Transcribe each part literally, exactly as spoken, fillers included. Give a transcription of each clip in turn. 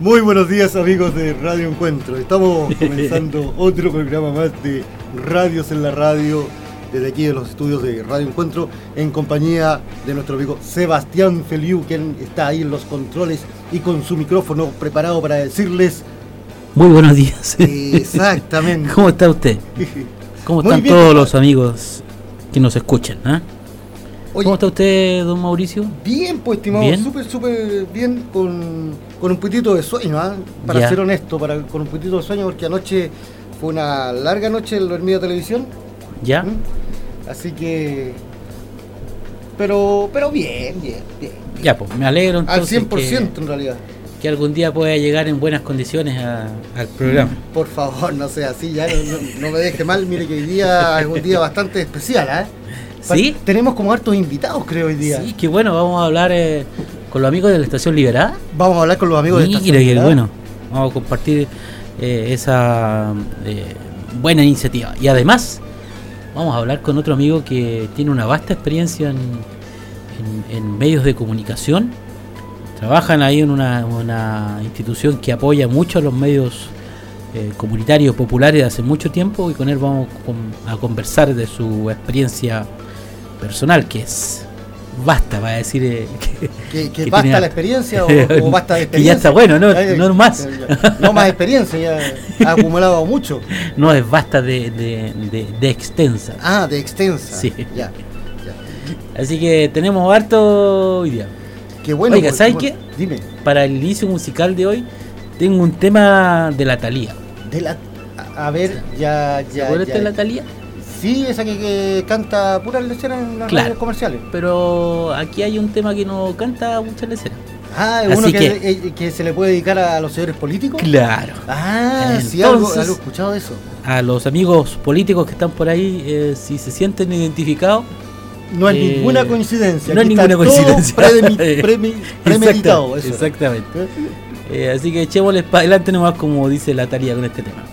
Muy buenos días, amigos de Radio Encuentro. Estamos comenzando otro programa más de Radios en la Radio, desde aquí de los estudios de Radio Encuentro, en compañía de nuestro amigo Sebastián Feliu, quien está ahí en los controles y con su micrófono preparado para decirles... Muy buenos días. Exactamente. ¿Cómo está usted? ¿Cómo están Muy bien, todos ¿no? los amigos que nos escuchan? ¿eh? Oye, ¿Cómo está usted, don Mauricio? bien, pues, estimado, ¿Bien? súper, súper bien, con, con un poquitito de sueño, ¿ah? Para Ya. ser honesto, para, con un poquitito de sueño, porque anoche fue una larga noche en la Hermida Televisión. ¿Ya? ¿Mm? Así que... Pero pero bien, bien, bien. bien. Ya, pues me alegro entonces Al cien por ciento que, en realidad. que algún día pueda llegar en buenas condiciones a- al programa. Por favor, no sea así, ya no, no- no me deje mal. Mire que hoy día es un día bastante especial, ¿eh? Pa- ¿Sí? Tenemos como hartos invitados, creo, hoy día. Sí, que bueno, vamos a hablar eh, con los amigos de la Estación Liberada. Vamos a hablar con los amigos de Mira, Estación que Liberada. bueno, vamos a compartir eh, esa eh, buena iniciativa. Y además, vamos a hablar con otro amigo que tiene una vasta experiencia en, en- en medios de comunicación. Trabajan ahí en una, una institución que apoya mucho a los medios eh, comunitarios populares de hace mucho tiempo, y con él vamos con- a conversar de su experiencia personal, que es vasta, para decir eh, que, Que, que que basta tiene- la experiencia o, o basta de experiencia. que ya está bueno, no, Ay, no más. No más experiencia, ya ha acumulado mucho. No es basta de, de, de, de extensa. Ah, de extensa. Sí. Ya, ya. Así que tenemos harto hoy día. Qué bueno. Oiga, pues, ¿sabes bueno. Dime. Para el inicio musical de hoy, tengo un tema de la Thalía. De la, a, a ver, ya, ¿Se ya. acuerda ya. de la Thalía? Sí, esa que, que canta puras leceras en las Claro. radios comerciales. Pero aquí hay un tema que no canta muchas leceras. Ah, ¿es Así uno que, que- eh, que se le puede dedicar a los señores políticos? Claro. Ah, sí, algo, Entonces- algo he escuchado de eso. A los amigos políticos que están por ahí, eh, si se sienten identificados, No es Eh, ninguna coincidencia. no es aquí ninguna está todo coincidencia. predemi- premi- premeditado. Exacta- Eso. exactamente. Eh, así que echémosles para adelante nomás, como dice la Thalía con este tema.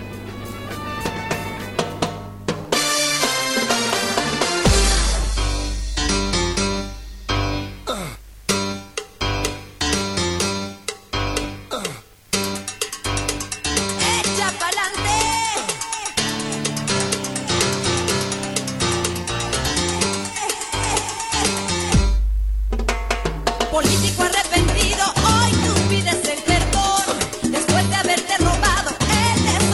Echa pa'lante. Político arrepentido, hoy tú pides el perdón. Después de haberte robado el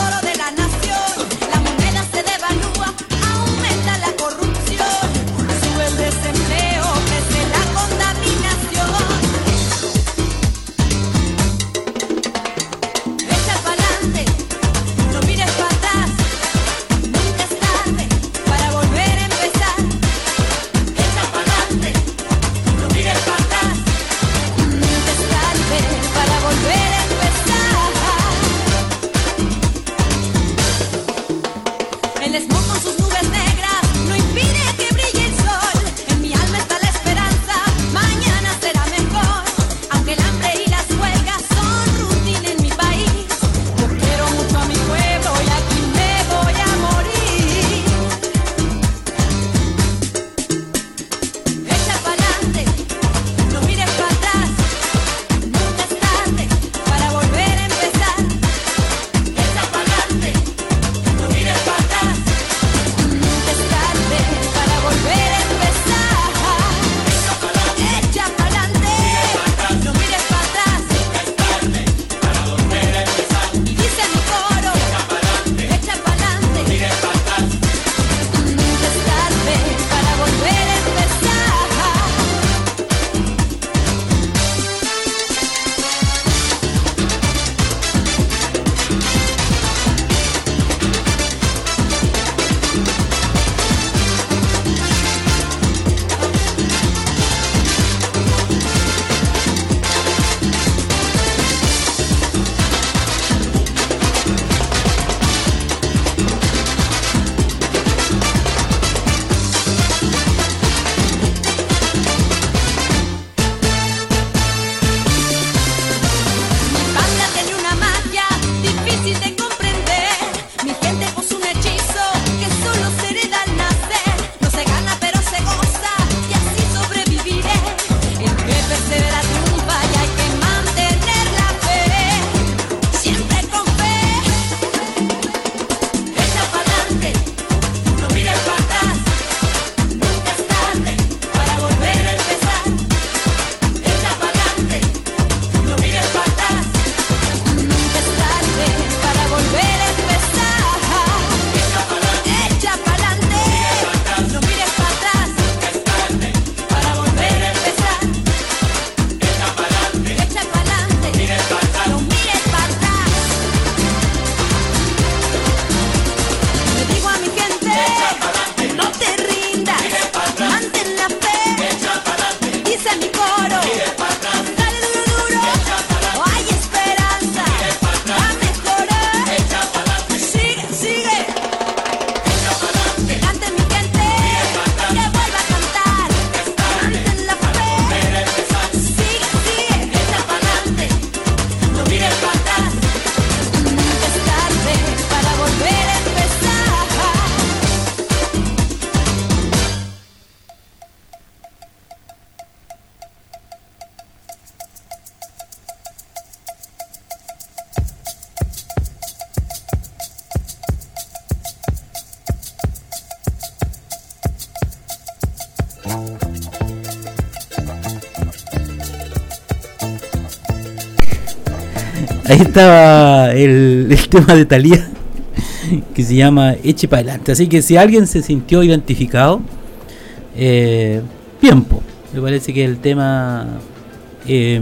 ahí estaba el, el tema de Thalía, que se llama Eche para adelante. Así que si alguien se sintió identificado, eh, tiempo. Me parece que el tema eh,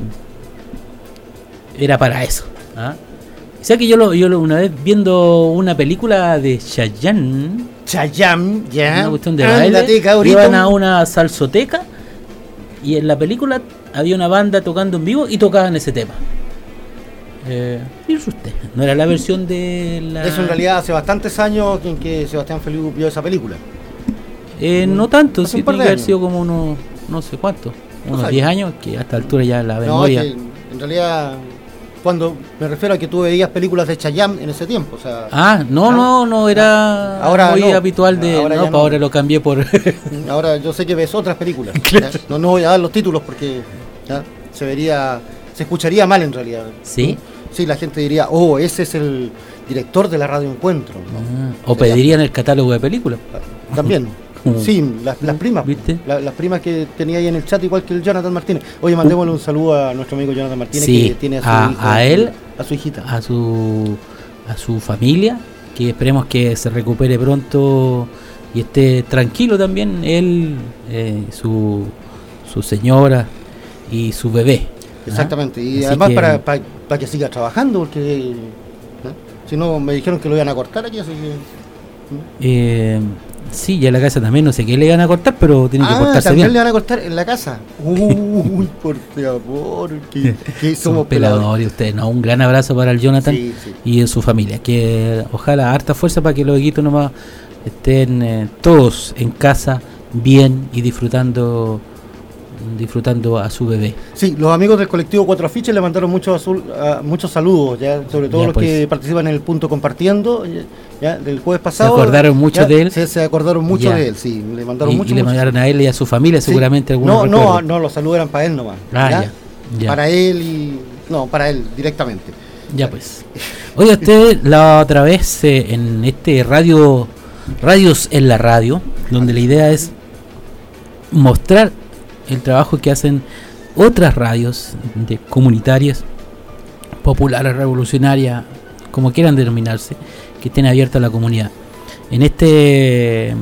era para eso. ¿Ah? O sea que yo lo, yo lo, una vez viendo una película de Chayanne, Chayanne, ya. una cuestión de baile, Ándate, cabrito. iban a una salsoteca y en la película había una banda tocando en vivo y tocaban ese tema. Eh, fíjese usted, no era la versión de la... Eso en realidad hace bastantes años en que Sebastián Feliu vio esa película. Eh, no tanto, Hace sí, un par tiene de que haber años. sido como unos, no sé cuánto, unos años. diez años, que a esta altura ya la No, es memoria... que en realidad, cuando me refiero a que tú veías películas de Chayanne en ese tiempo, o sea... Ah, no, no, no era Ahora muy no. habitual de... Ahora no, ya pues no. ahora lo cambié por... Ahora yo sé que ves otras películas. ¿Ya? No, no voy a dar los títulos porque ¿ya? se vería, se escucharía mal en realidad. ¿Sí? Sí, la gente diría, oh, ese es el director de la Radio Encuentro. ¿no? Ah, o pedirían el catálogo de películas. También. Mm. Sí, las, las primas. ¿Viste? La- las primas que tenía ahí en el chat, igual que el Jonathan Martínez. Oye, mandémosle un saludo a nuestro amigo Jonathan Martínez, Sí, que tiene a su a- hijo, a él, a su hijita. a su a su familia, que esperemos que se recupere pronto y esté tranquilo también, él, eh, su, su señora y su bebé. ¿ah? Exactamente. Y Así además que- para, para, para que siga trabajando, porque ¿no? si no, me dijeron que lo iban a cortar aquí, así que... Eh, sí, ya en la casa también, no sé qué le van a cortar, pero tiene que Ah, cortarse también bien. le van a cortar en la casa. Uy, por favor, que, que Son somos peladores ustedes, ¿no? Un gran abrazo para el Jonathan Sí, sí. y en su familia. Que ojalá harta fuerza para que los equitos nomás estén eh, todos en casa bien y disfrutando disfrutando a su bebé. Sí, los amigos del colectivo Cuatro Afiches le mandaron muchos azul- ah, muchos saludos, ya, sobre todo Ya, los pues. que participan en el punto compartiendo, ya, ya, del jueves ¿Se pasado. acordaron mucho ya, de él? Se, se acordaron mucho Ya. de él, sí, le mandaron Y, mucho. y le mucho. mandaron a él y a su familia Sí. seguramente algunos No, no, recuerdos. no, los saludos eran para él nomás. Ah, ¿ya? ya, ya. Para él y... No, para él directamente. Ya pues. Oye, usted la otra vez eh, en este radio, Radios en la Radio, donde la idea es mostrar el trabajo que hacen otras radios de comunitarias, populares, revolucionarias, como quieran denominarse, que estén abiertas a la comunidad. En este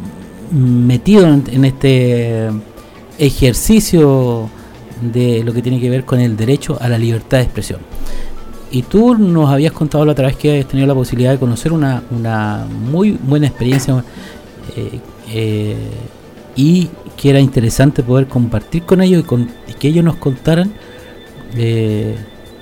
mm, metido en, en este ejercicio de lo que tiene que ver con el derecho a la libertad de expresión. Y tú nos habías contado la otra vez que has tenido la posibilidad de conocer una, una muy buena experiencia eh, eh, y que era interesante poder compartir con ellos y, con, y que ellos nos contaran eh,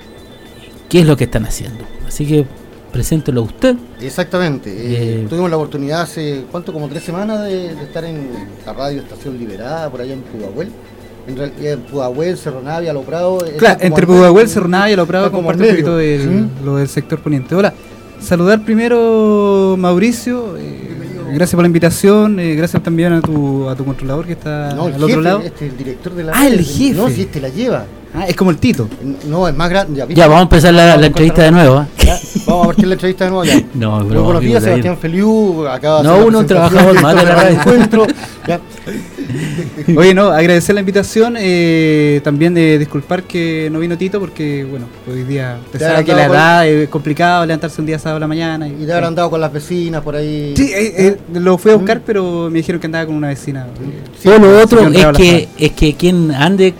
qué es lo que están haciendo. Así que preséntelo a usted. Exactamente. Eh, Eh, tuvimos la oportunidad hace, ¿cuánto? Como tres semanas de, de estar en la radio Estación Liberada, por allá en Pudahuel. En realidad, en Pudahuel, Cerro Navia, Lo Prado. está Claro, como entre al medio. Pudahuel, Cerro Navia y Lo Prado Está como comparte un al poquito medio. del, ¿Mm? lo del sector poniente. Hola, saludar primero Mauricio, eh, gracias por la invitación, eh, gracias también a tu a tu controlador que está No, el al jefe, otro lado. este, el director de la Ah, el radio. jefe. No, si este la lleva. Ah, es como el Tito. No, es más grande. Ya, ¿viste? Ya, vamos a empezar la, Vamos la a entrevista contar- de nuevo. ¿eh? Ya, vamos a partir la entrevista de nuevo ya. No, Muy pero buenos días, amigo, Sebastián Feliu. Acaba de No, hacer la uno, un presentación trabajador más de la radio. encuentro. Ya. Oye, no, agradecer la invitación, eh, también de disculpar que no vino Tito porque, bueno, hoy día, usted Te sabe habrán que la dado edad es complicado levantarse un día sábado a la mañana. Y te habrán andado con las vecinas por ahí. Sí, eh, eh, lo fui a buscar, pero me dijeron que andaba con una vecina. eh, Sí, Todo lo otro se quedó es enredado que, es que quien ande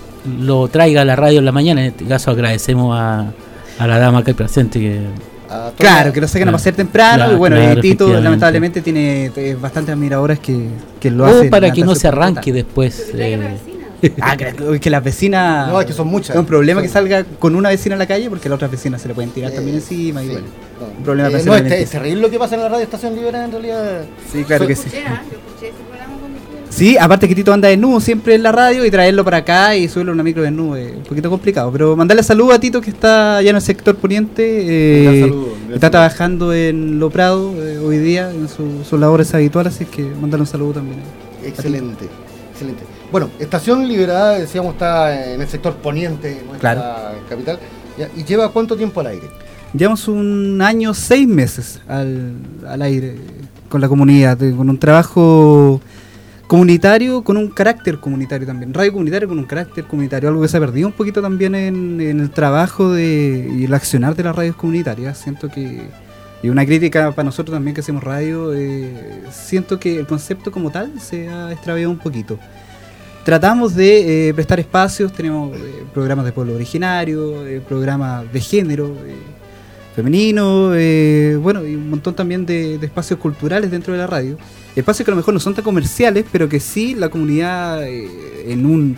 lo traiga a la radio en la mañana. En este caso agradecemos a, a la dama que hay presente que a todas- Claro, que lo saquen a Claro. pasear temprano. Claro, y bueno, claro, eh, Tito efectivamente. lamentablemente tiene eh, bastantes admiradoras que, que lo o hacen. para que no levantarse se por arranque la después. eh, tarde. Ah, que, que las vecinas. No, es que son muchas. Es un problema que Son- salga con una vecina a la calle porque las otras vecinas se le pueden tirar Eh, también encima. Y sí, bueno, no. un problema Eh, para no, hacer es, la es limpieza. terrible lo que pasa en la radio Estación Liberada en realidad. Sí, claro que sí. Escuché, ¿ah? Yo escuché ese programa cuando estuve. Sí, aparte que Tito anda desnudo siempre en la radio y traerlo para acá y subirlo a una micro desnudo es un poquito complicado. Pero mandarle saludos a Tito que está allá en el sector poniente. eh, Un gran saludo, un gran está saludo. trabajando en Lo Prado eh, hoy día en su- sus labores habituales, así que mandarle un saludo también. Excelente, excelente. Bueno, Estación Liberada, decíamos, está en el sector poniente de nuestra Claro. capital. Ya, ¿y lleva cuánto tiempo al aire? Llevamos un año, seis meses al, al aire con la comunidad, eh, con un trabajo comunitario con un carácter comunitario también, radio comunitario con un carácter comunitario, algo que se ha perdido un poquito también en, en el trabajo de, y el accionar de las radios comunitarias. Siento que, y una crítica para nosotros también que hacemos radio, eh, siento que el concepto como tal se ha extraviado un poquito. Tratamos de eh, prestar espacios, tenemos eh, programas de pueblo originario, eh, programas de género, eh, femenino, eh, bueno, y un montón también de, de espacios culturales dentro de la radio. Espacios que a lo mejor no son tan comerciales, pero que sí la comunidad, eh, en un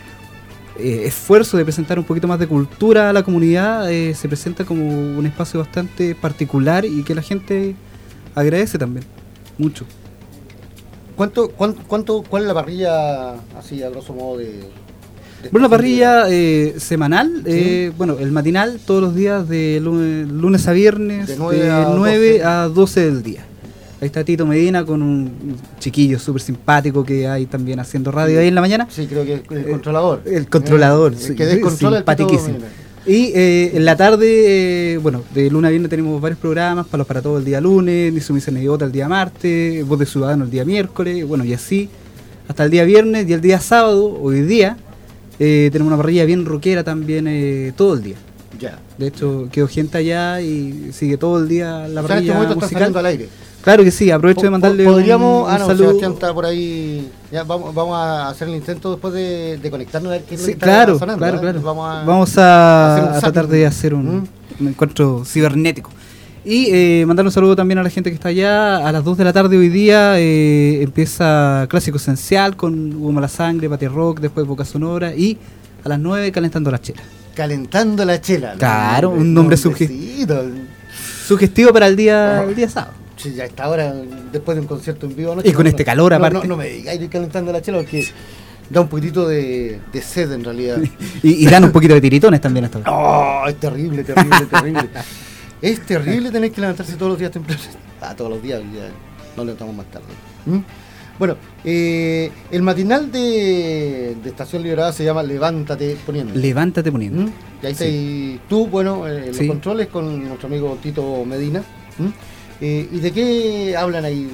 eh, esfuerzo de presentar un poquito más de cultura a la comunidad, eh, se presenta como un espacio bastante particular y que la gente agradece también, mucho. ¿Cuánto, cuánto, cuánto, ¿Cuál es la parrilla, así a grosso modo, de...? de Bueno, la parrilla eh, semanal, eh, ¿sí? Bueno, el matinal todos los días de lunes, lunes a viernes, de nueve a doce del día. Ahí está Tito Medina con un chiquillo súper simpático que hay también haciendo radio, sí, ahí en la mañana. Sí, creo que el controlador. El controlador, eh, sí, que descontrola simpaticísimo. Y eh, en la tarde, eh, bueno, de lunes a viernes tenemos varios programas, Palos para Todos el día lunes, Ni Sumisa ni Idiota el día martes, Voz de Ciudadano el día miércoles, bueno, y así hasta el día viernes. Y el día sábado, hoy día, eh, tenemos una parrilla bien rockera también eh, todo el día. Ya. De hecho, quedó gente allá y sigue todo el día la parrilla. O sea, en este momento musical. Está saliendo al aire. Claro que sí, aprovecho de mandarle ¿Podríamos, un, un ah, no, saludo. Sebastián está por ahí. Ya vamos, vamos a hacer el intento después de, de conectarnos a ver qué es lo Sí, que está claro, sonando, claro, ¿eh? claro. Vamos a, Vamos a, hacer un a tratar de hacer un, ¿Mm? un encuentro cibernético. Y eh, mandar un saludo también a la gente que está allá. A las dos de la tarde hoy día eh, empieza Clásico Esencial con Humo a la Sangre, Pati Rock, después Boca Sonora y a las nueve Calentando la Chela. Calentando la chela. Claro, un nombre sugestivo. Sugestivo para el día, el día sábado. Sí, ya está ahora, después de un concierto en vivo anoche. Y con no, este no, calor no, aparte. No, no me digáis ir calentando la chela porque da un poquitito de, de sed en realidad. y, y dan un poquito de tiritones también hasta ahora. Oh, es terrible, terrible, terrible. Es terrible tener que levantarse todos los días temprano. Ah, todos los días, ya nos levantamos más tarde. ¿Mm? Bueno, eh, el matinal de, de Estación Liberada se llama Levántate Poniendo. Levántate Poniendo. ¿Mm? Y ahí sí. estás tú, bueno, en los sí. controles con nuestro amigo Tito Medina. ¿Mm? Eh, ¿Y de qué hablan ahí?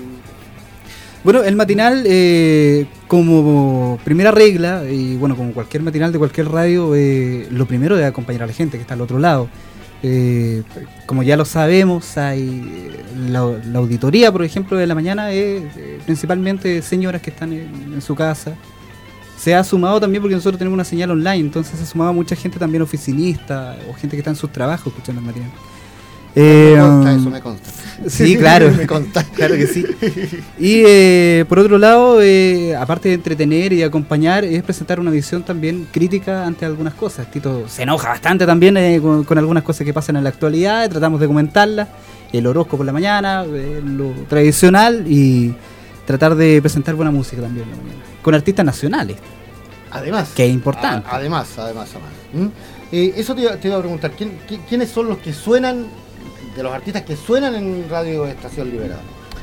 Bueno, el matinal, eh, como primera regla, y bueno, como cualquier matinal de cualquier radio, eh, lo primero es acompañar a la gente que está al otro lado. Eh, como ya lo sabemos, hay la, la auditoría, por ejemplo, de la mañana es eh, principalmente señoras que están en, en su casa. Se ha sumado también porque nosotros tenemos una señal online, entonces se ha sumado mucha gente también oficinista o gente que está en sus trabajos escuchando el matinal. Eh, me consta, eso me consta. Sí, claro. me consta. Claro que sí. Y eh, por otro lado, eh, aparte de entretener y acompañar, es presentar una visión también crítica ante algunas cosas. Tito se enoja bastante también eh, con, con algunas cosas que pasan en la actualidad, tratamos de comentarlas. El horóscopo por la mañana, eh, lo tradicional, y tratar de presentar buena música también en la mañana. Con artistas nacionales. Además. Que es importante. A, además, además, además. ¿Mm? Eh, eso te iba, te iba a preguntar, ¿quién, quién, ¿quiénes son los que suenan, de los artistas que suenan en Radio Estación Liberada?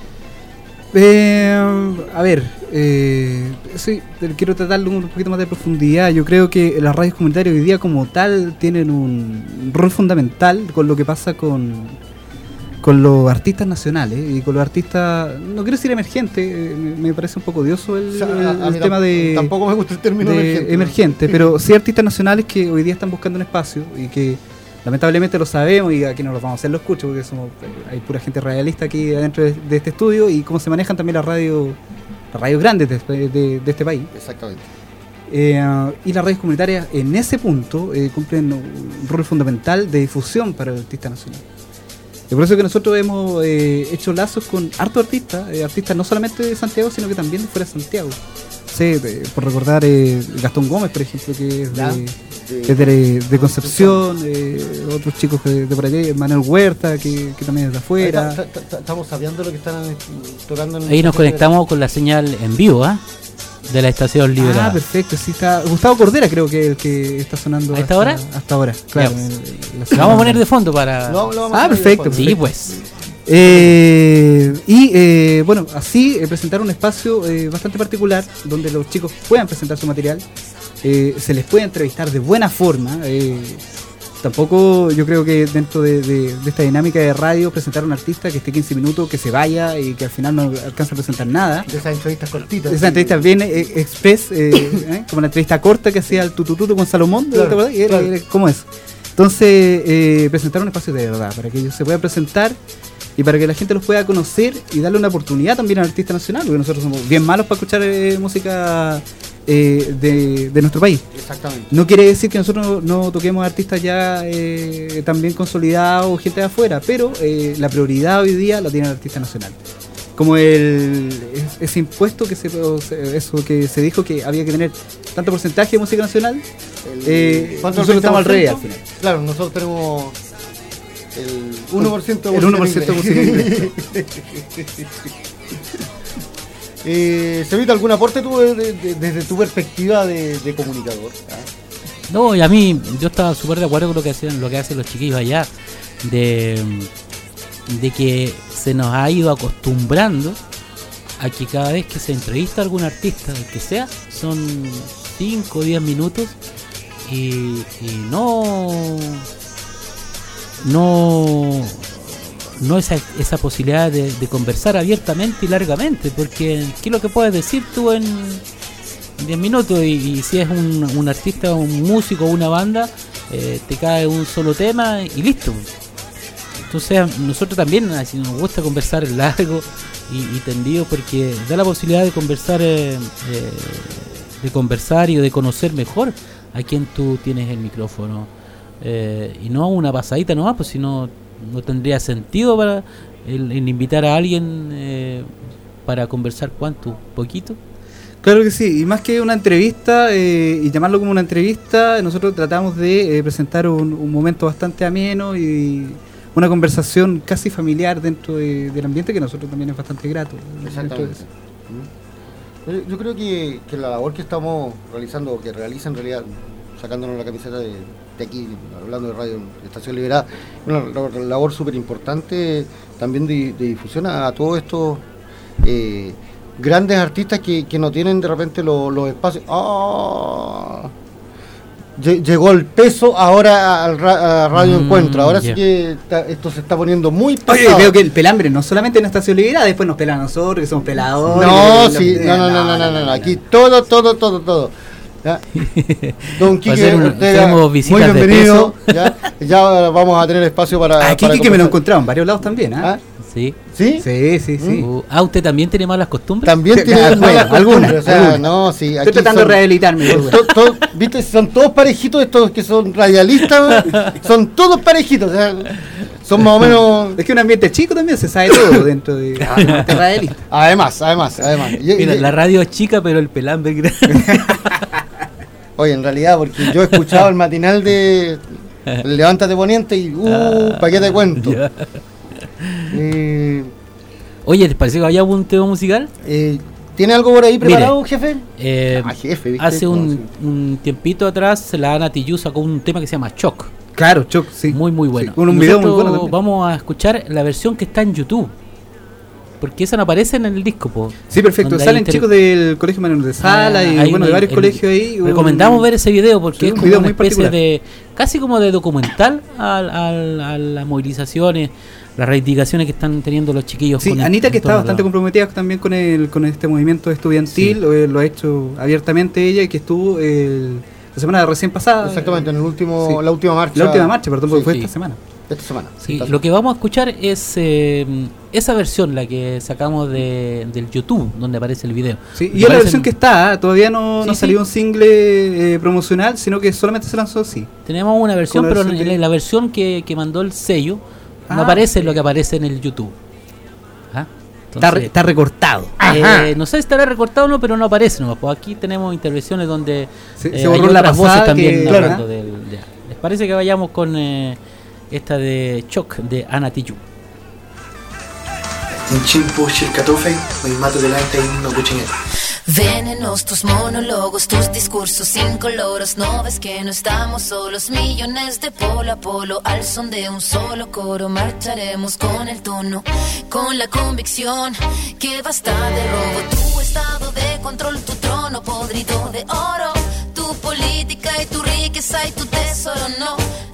Eh, a ver, eh, sí, quiero tratarlo un poquito más de profundidad. Yo creo que las radios comunitarias hoy día como tal tienen un rol fundamental con lo que pasa con, con los artistas nacionales y con los artistas, no quiero decir emergentes, eh, me parece un poco odioso el, o sea, el, el tema de... Tampoco me gusta el término de emergente. Emergente, pero sí artistas nacionales que hoy día están buscando un espacio y que lamentablemente lo sabemos, y aquí no los vamos a hacer lo escucho porque somos, hay pura gente radialista aquí adentro de, de este estudio, y cómo se manejan también las radios las radios grandes de, de, de este país. Exactamente. Eh, y las radios comunitarias en ese punto eh, cumplen un rol fundamental de difusión para el artista nacional. Y por eso que nosotros hemos eh, hecho lazos con hartos artistas, eh, artistas no solamente de Santiago, sino que también de fuera de Santiago. Sí, de, por recordar eh, Gastón Gómez, por ejemplo, que es de, de, de, de Concepción, eh, otros chicos de, de por allá, Manuel Huerta, que, que también es de afuera. Está, está, está, estamos sabiendo lo que están tocando. En ahí nos conectamos con la señal en vivo, ¿ah? ¿eh? De la Estación Liberada. Ah, perfecto, sí está. Gustavo Cordera creo que es el que está sonando. ¿A esta hora? Hasta ahora, claro. Lo vamos a poner de fondo para... Lo, lo vamos ah, a perfecto, perfecto. Sí, pues. Eh, y eh, bueno, así eh, presentar un espacio eh, bastante particular donde los chicos puedan presentar su material, eh, se les puede entrevistar de buena forma, eh, tampoco yo creo que dentro de, de, de esta dinámica de radio presentar a un artista que esté quince minutos, que se vaya y que al final no alcanza a presentar nada. De esas entrevistas cortitas. Esa entrevista bien eh, express, eh, eh, como la entrevista corta que hacía el tutututu con Salomón, Claro, ¿te acuerdas? Y era- claro. era- ¿cómo es? Entonces, eh, presentar un espacio de verdad, para que ellos se puedan presentar y para que la gente los pueda conocer y darle una oportunidad también al artista nacional, porque nosotros somos bien malos para escuchar eh, música eh, de, de nuestro país. Exactamente. No quiere decir que nosotros no, no toquemos artistas ya eh, también consolidados o gente de afuera, pero eh, la prioridad hoy día la tiene el artista nacional. Como el es- ese impuesto que se o se- eso que se dijo que había que tener tanto porcentaje de música nacional, eh, ¿Cuánto? nosotros estamos al revés al veinte por final. ciento? Claro, nosotros tenemos el uno por ciento de El uno por ciento de música en inglés. eh, ¿Se evita algún aporte tú de- de- desde tu perspectiva de, de comunicador? ¿Ah? No, y a mí, yo estaba súper de acuerdo con lo que hacen, lo que hacen los chiquillos allá, de, de que se nos ha ido acostumbrando a que cada vez que se entrevista a algún artista, el que sea, son cinco o diez minutos y, y no no no esa, esa posibilidad de, de conversar abiertamente y largamente, porque ¿qué es lo que puedes decir tú en diez minutos? Y, y si es un, un artista, un músico, una banda, eh, te cae un solo tema y listo. Entonces nosotros también así nos gusta conversar en largo y, y tendido, porque da la posibilidad de conversar eh, eh, de conversar y de conocer mejor a quien tú tienes el micrófono, eh, y no una pasadita nomás, pues si no no tendría sentido para el, el invitar a alguien eh, para conversar cuánto, poquito. Claro que sí, y más que una entrevista, eh, y llamarlo como una entrevista, nosotros tratamos de eh, presentar un, un momento bastante ameno y una conversación casi familiar dentro de- del ambiente, que a nosotros también es bastante grato. dentro de Exactamente. eso. ¿Mm? Yo, yo creo que, que la labor que estamos realizando, o que realiza en realidad, sacándonos la camiseta de, de aquí, hablando de Radio Estación Liberada, una labor, labor súper importante también de, de difusión a, a todos estos eh, grandes artistas que, que no tienen de repente lo- los espacios. ¡Ah! Lle- Llegó el peso ahora al ra- a Radio Mm, Encuentro. Ahora ya. sí que está- esto se está poniendo muy Oye, pesado. veo que el pelambre no solamente en Estación Liberada, después nos pelan a nosotros, que somos peladores. No, que- sí, no, no, no, no, no, no, no, aquí todo, todo, todo, todo. ¿Ya? Don Va a Quique ser un- Ortega, tenemos muy visitas de bienvenido. ¿Ya? Ya vamos a tener espacio para. Aquí para que me lo conversar. encontrado en varios lados también, ¿ah? ¿Ah? Sí. ¿Sí? Sí, sí, sí. Uh, ah, ¿usted también tiene malas costumbres? También Sí, tiene claro, malas bueno, algunas, costumbres, o sea, algunas. no, sí. Estoy aquí tratando son- de rehabilitarme. son to- to- ¿Viste? Son todos parejitos estos que son radialistas, son todos parejitos, o sea, son más o menos. Es que un ambiente chico también se sabe todo dentro de del ambiente radialista. Además, además, además. Y- Mira, y- la radio es chica, pero el pelambre es grande. Oye, en realidad, porque yo he escuchado el matinal de Levántate Poniente y, uh, ¿para qué te cuento? Ya. Eh, Oye, ¿te parece que había un tema musical? eh, ¿Tiene algo por ahí preparado, jefe? Eh, Ah, jefe, ¿viste? hace No, un, sí. un tiempito atrás la Ana Tijoux sacó un tema que se llama Choc. Claro, Choc, sí. Muy, muy bueno. Sí, con un video muy Nosotros bueno también. vamos a escuchar la versión que está en YouTube, porque esa no aparece en el disco, po. Sí, perfecto. Donde hay Salen inter- chicos del Colegio Manuel de Sala Ah, y hay bueno, un- de varios el- colegios ahí. un- Recomendamos ver ese video porque Sí, es un como video una muy especie particular. de, casi como de documental al- al- a las movilizaciones, las reivindicaciones que están teniendo los chiquillos. Sí, con el- Anita, que en está torno a bastante la- comprometida también con el con este movimiento estudiantil, lo, lo ha hecho abiertamente ella, y que estuvo el- la semana recién pasada. Exactamente, en el último, Sí. la última marcha. La última marcha, perdón, porque Sí, fue sí. esta semana. esta semana. Sí, lo que vamos a escuchar es eh, esa versión, la que sacamos de, del YouTube, donde aparece el video. Sí, Me y es la parece- versión que está, ¿ah? Todavía no, Sí, no sí. salió un single eh, promocional, sino que solamente se lanzó así. Tenemos una versión, Con la pero versión en de- la versión que, que mandó el sello no Ah, aparece ok. lo que aparece en el YouTube. ¿Ah? Está, re- Entonces, está recortado. eh, no sé si estará recortado o no, pero no aparece nomás. Pues aquí tenemos intervenciones donde Se- eh, se borró hay la otras pasada voces también que- hablando claro. del. Ya. ¿Les parece que vayamos con eh, esta de Choc de Ana Tijoux? In cimpo circa tofe, o in mato delante in no cucinero. Venenos tus monólogos, tus discursos incoloros. No ves que no estamos solos, millones de polo a polo. Al son de un solo coro marcharemos con el tono, con la convicción que basta de robo. Tu estado de control, tu trono podrido de oro, tu política y tu riqueza y tu tesoro. No,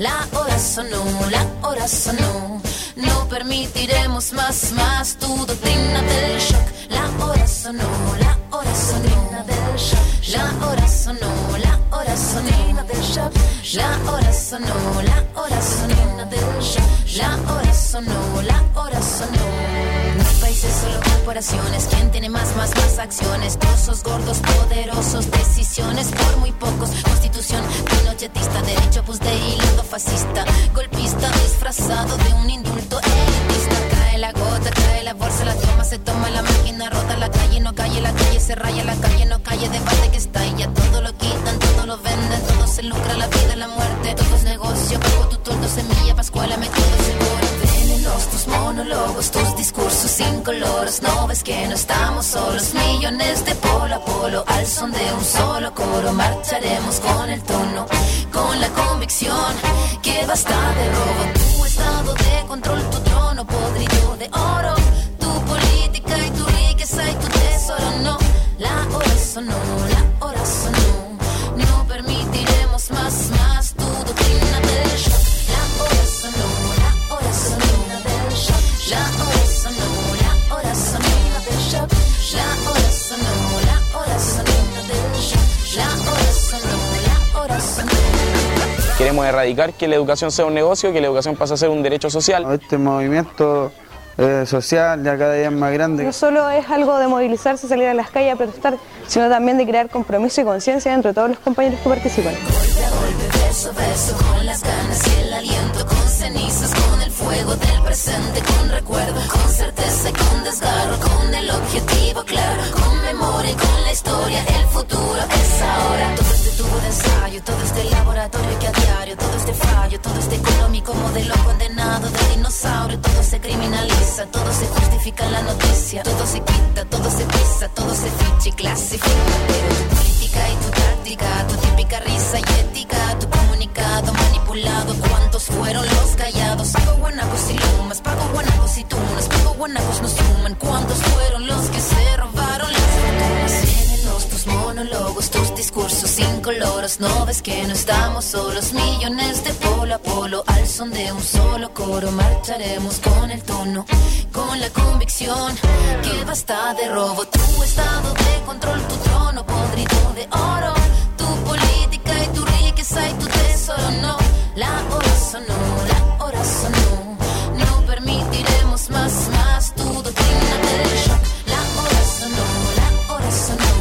La hora sonó, la hora sonó. No permitiremos más, más tu doctrina del shock. La hora sonó, la hora sonó del shock. La hora sonó, la hora sonó del shock. La hora sonó, la hora sonó del shock. La hora sonó, la hora sonó. No hay países, solo corporaciones. ¿Quién tiene más, más, más acciones? Trozos gordos, poderosos, decisiones por muy pocos. Constitución pinochetista, derecho pues de hilo fascista, golpista disfrazado de un indulto elitista. Cae la gota, cae la bolsa, la toma, se toma la máquina, rota la calle, no calle, la calle se raya, la calle no calle, debate que está y ya todo lo quitan, todo lo venden, todo se lucra, la vida, la muerte, todo es negocio, bajo tu toldo, semilla, pascuala, metido seguro. Venenos tus monólogos, tus discursos incoloros, no ves que no estamos solos, millones de polo a polo, al son de un solo coro, marcharemos con el tono, con la convicción que basta de robo, tu estado de control, tu trono podrido de oro, tu política y tu riqueza y tu tesoro, no, la hora sonó, la hora sonó, no permitiremos más, más tu doctrina del shock, la hora sonó, la hora sonó del shock, la hora sonó, la hora sonó del shock, la hora sonó, la hora sonó del shock, la hora sonó, la hora sonó. Queremos erradicar que la educación sea un negocio, que la educación pase a ser un derecho social. Este movimiento eh, social ya cada día es más grande. No solo es algo de movilizarse, salir a las calles a protestar, sino también de crear compromiso y conciencia entre todos los compañeros que participan. Golpe a golpe, verso a verso, con las ganas y el aliento, con cenizas, con el fuego del presente, con recuerdo, con certeza y con desgarro, con el objetivo claro, con memoria y con la historia, el futuro es ahora. Todo este tubo de ensayo, todo este laboratorio que a diario, todo este fallo, todo este económico modelo condenado de dinosaurio, todo se criminaliza, todo se justifica en la noticia, todo se quita, todo se pisa, todo se ficha y clasifica, pero tu política y tu táctica, tu típica risa y ética, tu comunicado manipulado, ¿cuántos fueron los callados? Pago guanacos y lumas, pago guanacos y tunas, pago guanacos no suman, ¿cuántos fueron los que se robaron las fortunas? Venenos tus monólogos, tus discursos incoloros, no ves que no estamos solos, millones de polo a polo, al son de un solo coro, marcharemos con el tono, con la convicción que basta de robo, tu estado de control, tu trono podrido de oro, tu política y tu riqueza y tu tesoro, no, la hora sonó, la hora sonó, no permitiremos más, más tu doctrina del shock, la hora sonó, la hora sonó,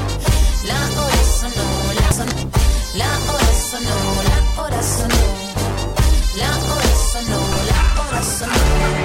la hora sonó, la sonó, la hora sonó, la hora sonó, la hora sonó, la hora sonó.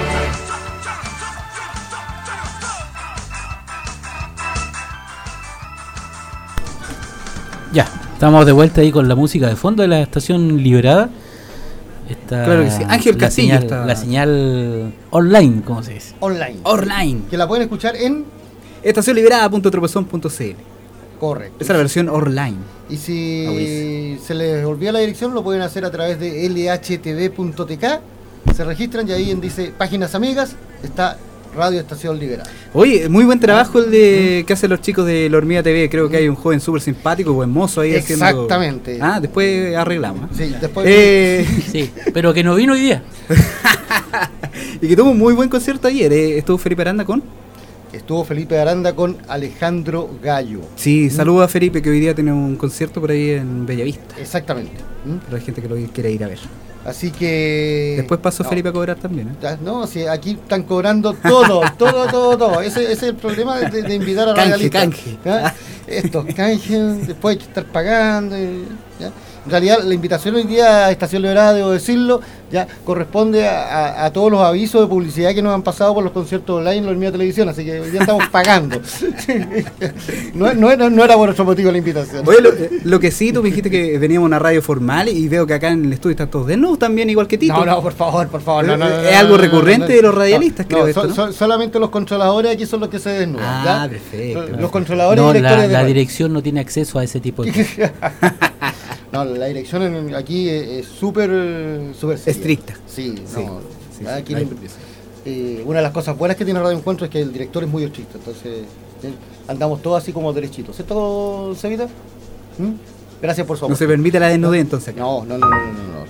Ya, estamos de vuelta ahí con la música de fondo de la estación Liberada. Esta, Claro que sí. Ángel la Castillo señal, está- la señal online, ¿cómo se dice? Online. Online. Que la pueden escuchar en... estación liberada punto tropezón punto c l. Correcto. Esa es la versión online. Y si Mauricio. se les olvida la dirección, lo pueden hacer a través de l h t v punto t k. Se registran y ahí en dice páginas amigas está Radio Estación Liberada. Oye, muy buen trabajo el de que hacen los chicos de La Hormiga T V. Creo que hay un joven súper simpático, buen mozo ahí haciendo. Exactamente. Ah, después arreglamos. ¿eh? Sí, después... Eh, Sí, pero que no vino hoy día. y que tuvo un muy buen concierto ayer. ¿eh? Estuvo Felipe Aranda con. Estuvo Felipe Aranda con Alejandro Gallo. Sí, saluda a Felipe que hoy día tiene un concierto por ahí en Bellavista. Exactamente. ¿Mm? Para la gente que lo quiere ir a ver. Así que... Después pasó no, Felipe a cobrar también. ¿eh? ya, No, si aquí están cobrando todo, todo, todo, todo. Ese, ese es el problema de, de invitar a Canje, radialistas. canje. ¿Ya? Estos canjes, después hay que estar pagando. y- ¿ya? En realidad, la invitación hoy día a Estación Liberada, debo decirlo, ya corresponde a, a- a todos los avisos de publicidad que nos han pasado por los conciertos online en la Hormiga Televisión, así que hoy día estamos pagando. no, no, era, no era por otro motivo la invitación. Oye, lo, eh, lo que sí, tú me dijiste que veníamos a una radio formal y veo que acá en el estudio están todos desnudos también, igual que Tito. No, no, por favor, por favor. No, no, no, Es no, algo no, no, recurrente no, de los radialistas, creo, no, esto, so- ¿no? so- solamente los controladores aquí son los que se desnudan. Ah, ¿ya? perfecto, Los perfecto. controladores No, y directores la, de la radio. dirección no tiene acceso a ese tipo de cosas. No, la dirección en- aquí es es súper eh, súper seria. Estricta. Sí, Sí, no. sí, aquí sí, la- hay- eh, una de las cosas buenas que tiene Radio Encuentro es que el director es muy estricto, entonces eh, andamos todos así como derechitos. ¿Cierto, Cevita? ¿Mm? Gracias por su No apoyo. se permite la desnudez entonces acá. No, no, no, no, no, no.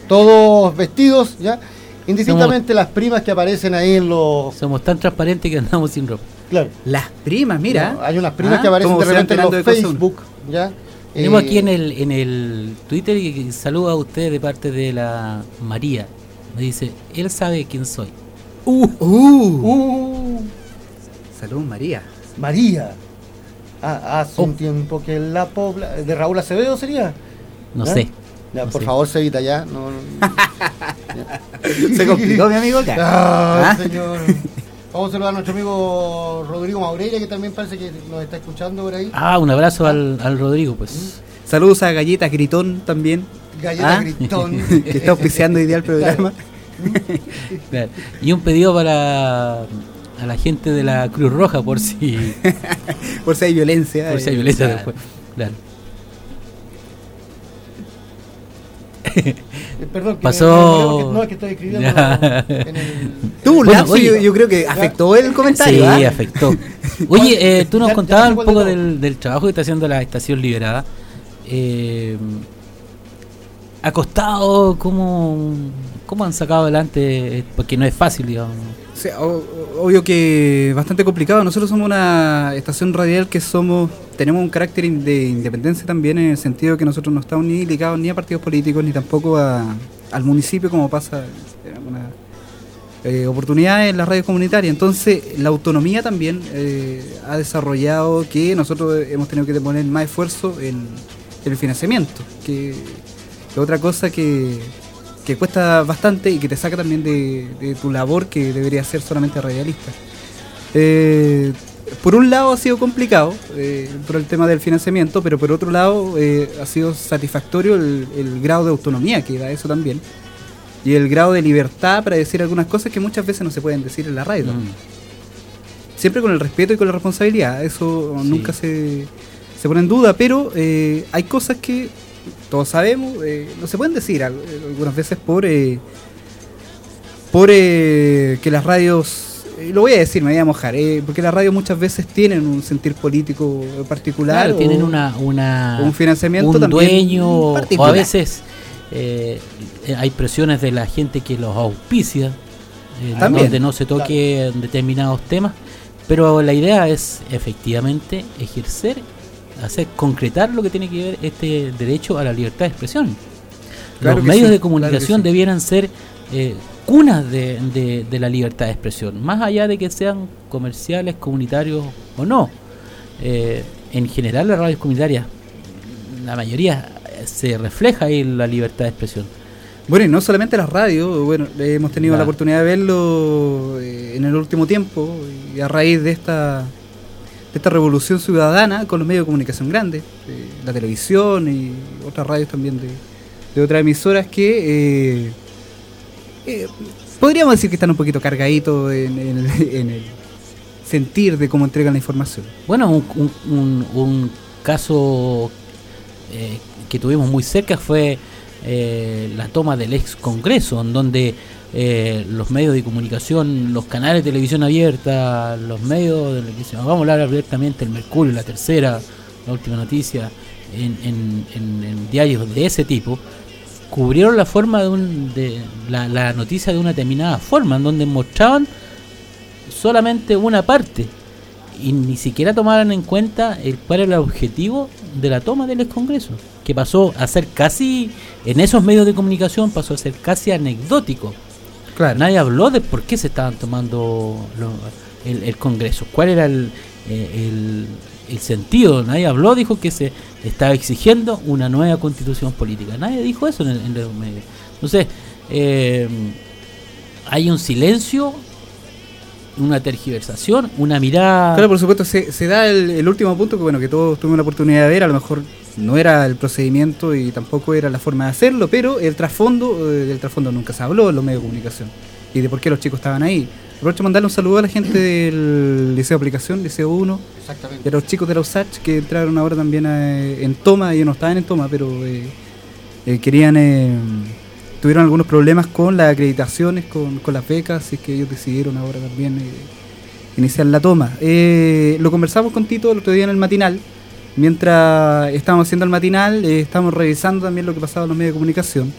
todos vestidos, ¿ya? Indistintamente somos, las primas que aparecen ahí en los... Somos tan transparentes que andamos sin ropa. Claro. Las primas, mira. No, hay unas primas ah, que aparecen de repente en los de Facebook, ¿ya? Tenemos eh, aquí en el, en el Twitter y saluda a usted de parte de la María. Me dice, él sabe quién soy. Uh, uh, uh. Salud, María. María. Ah, hace oh. un tiempo que la pobla... ¿De Raúl Acevedo sería? No ¿Ya? sé. Ya, no por sé. favor, Cevita, ya. No, no. Ya. Se complicó, mi amigo. Acá. Ah, ¿Ah? señor. Vamos a saludar a nuestro amigo Rodrigo Maureira, que también parece que nos está escuchando por ahí. Ah, un abrazo al, al Rodrigo, pues. ¿Mm? Saludos a Galletas Gritón también. Galletas ¿Ah? Gritón. Que está auspiciando hoy día el programa. Claro. Y un pedido para a la gente de la Cruz Roja, por si... por si hay violencia. Por si hay violencia claro. después. Claro. Perdón, que pasó. Me, me, no, es que estoy escribiendo en el. Tú, bueno, Lazo, oye, yo, yo creo que afectó el comentario. Sí, ¿eh? afectó. Oye, eh, tú nos ya, contabas ya un poco del, del trabajo que está haciendo la Estación Liberada. Eh, ¿Ha costado? ¿Cómo, ¿Cómo han sacado adelante? Porque no es fácil, digamos. O sea, o, obvio que bastante complicado. Nosotros somos una estación radial que somos tenemos un carácter de independencia también, en el sentido que nosotros no estamos ni ligados ni a partidos políticos ni tampoco a, al municipio, como pasa en algunas eh, oportunidades en las radios comunitarias. Entonces la autonomía también eh, ha desarrollado que nosotros hemos tenido que poner más esfuerzo en, en el financiamiento, que es otra cosa que que cuesta bastante y que te saca también de, de tu labor, que debería ser solamente radialista. Eh, por un lado ha sido complicado eh, por el tema del financiamiento, pero por otro lado eh, ha sido satisfactorio el, el grado de autonomía que da eso también, y el grado de libertad para decir algunas cosas que muchas veces no se pueden decir en la radio. Mm. Siempre con el respeto y con la responsabilidad, eso sí. nunca se, se pone en duda, pero eh, hay cosas que todos sabemos, eh, no se pueden decir algunas veces por eh, por eh, que las radios, eh, lo voy a decir, me voy a mojar, eh, porque las radios muchas veces tienen un sentir político particular, claro, o, tienen una, una un financiamiento un también dueño, o particular. a veces eh, hay presiones de la gente que los auspicia, eh, donde no se toque claro. determinados temas, pero la idea es efectivamente ejercer, hacer concretar lo que tiene que ver este derecho a la libertad de expresión. Claro, los medios sí, de comunicación claro sí. debieran ser eh, cunas de, de, de la libertad de expresión, más allá de que sean comerciales, comunitarios o no. Eh, en general las radios comunitarias, la mayoría se refleja ahí la libertad de expresión. Bueno, y no solamente las radios, bueno, hemos tenido claro. la oportunidad de verlo eh, en el último tiempo, y a raíz de esta esta revolución ciudadana con los medios de comunicación grandes, eh, la televisión y otras radios también de, de otras emisoras que eh, eh, podríamos decir que están un poquito cargaditos en, en, el, en el sentir de cómo entregan la información. Bueno, un, un, un, un caso eh, que tuvimos muy cerca fue eh, la toma del ex Congreso, en donde Eh, los medios de comunicación, los canales de televisión abierta, los medios de televisión, vamos a hablar abiertamente, el Mercurio, la Tercera, la Última Noticia, en, en, en, en diarios de ese tipo, cubrieron la forma de, un, de la, la noticia de una determinada forma, en donde mostraban solamente una parte y ni siquiera tomaron en cuenta el cuál era el objetivo de la toma del ex Congreso, que pasó a ser casi, en esos medios de comunicación pasó a ser casi anecdótico. Claro. Nadie habló de por qué se estaban tomando lo, el, el Congreso, cuál era el, eh, el, el sentido. Nadie habló, dijo que se estaba exigiendo una nueva constitución política. Nadie dijo eso en, el, en los medios. Entonces, eh, hay un silencio, una tergiversación, una mirada... Claro, por supuesto, se, se da el, el último punto que bueno que todos tuvimos la oportunidad de ver, a lo mejor no era el procedimiento y tampoco era la forma de hacerlo, pero el trasfondo, eh, del trasfondo nunca se habló en los medios de comunicación y de por qué los chicos estaban ahí. Aprovecho de mandarle un saludo a la gente del Liceo de Aplicación, Liceo uno, y a los chicos de la U S A C que entraron ahora también a, en toma, ellos no estaban en toma, pero eh, eh, querían... Eh, tuvieron algunos problemas con las acreditaciones, con, con las becas, así que ellos decidieron ahora también eh, iniciar la toma. Eh, lo conversamos con Tito el otro día en el matinal. Mientras estábamos haciendo el matinal, eh, estábamos revisando también lo que pasaba en los medios de comunicación.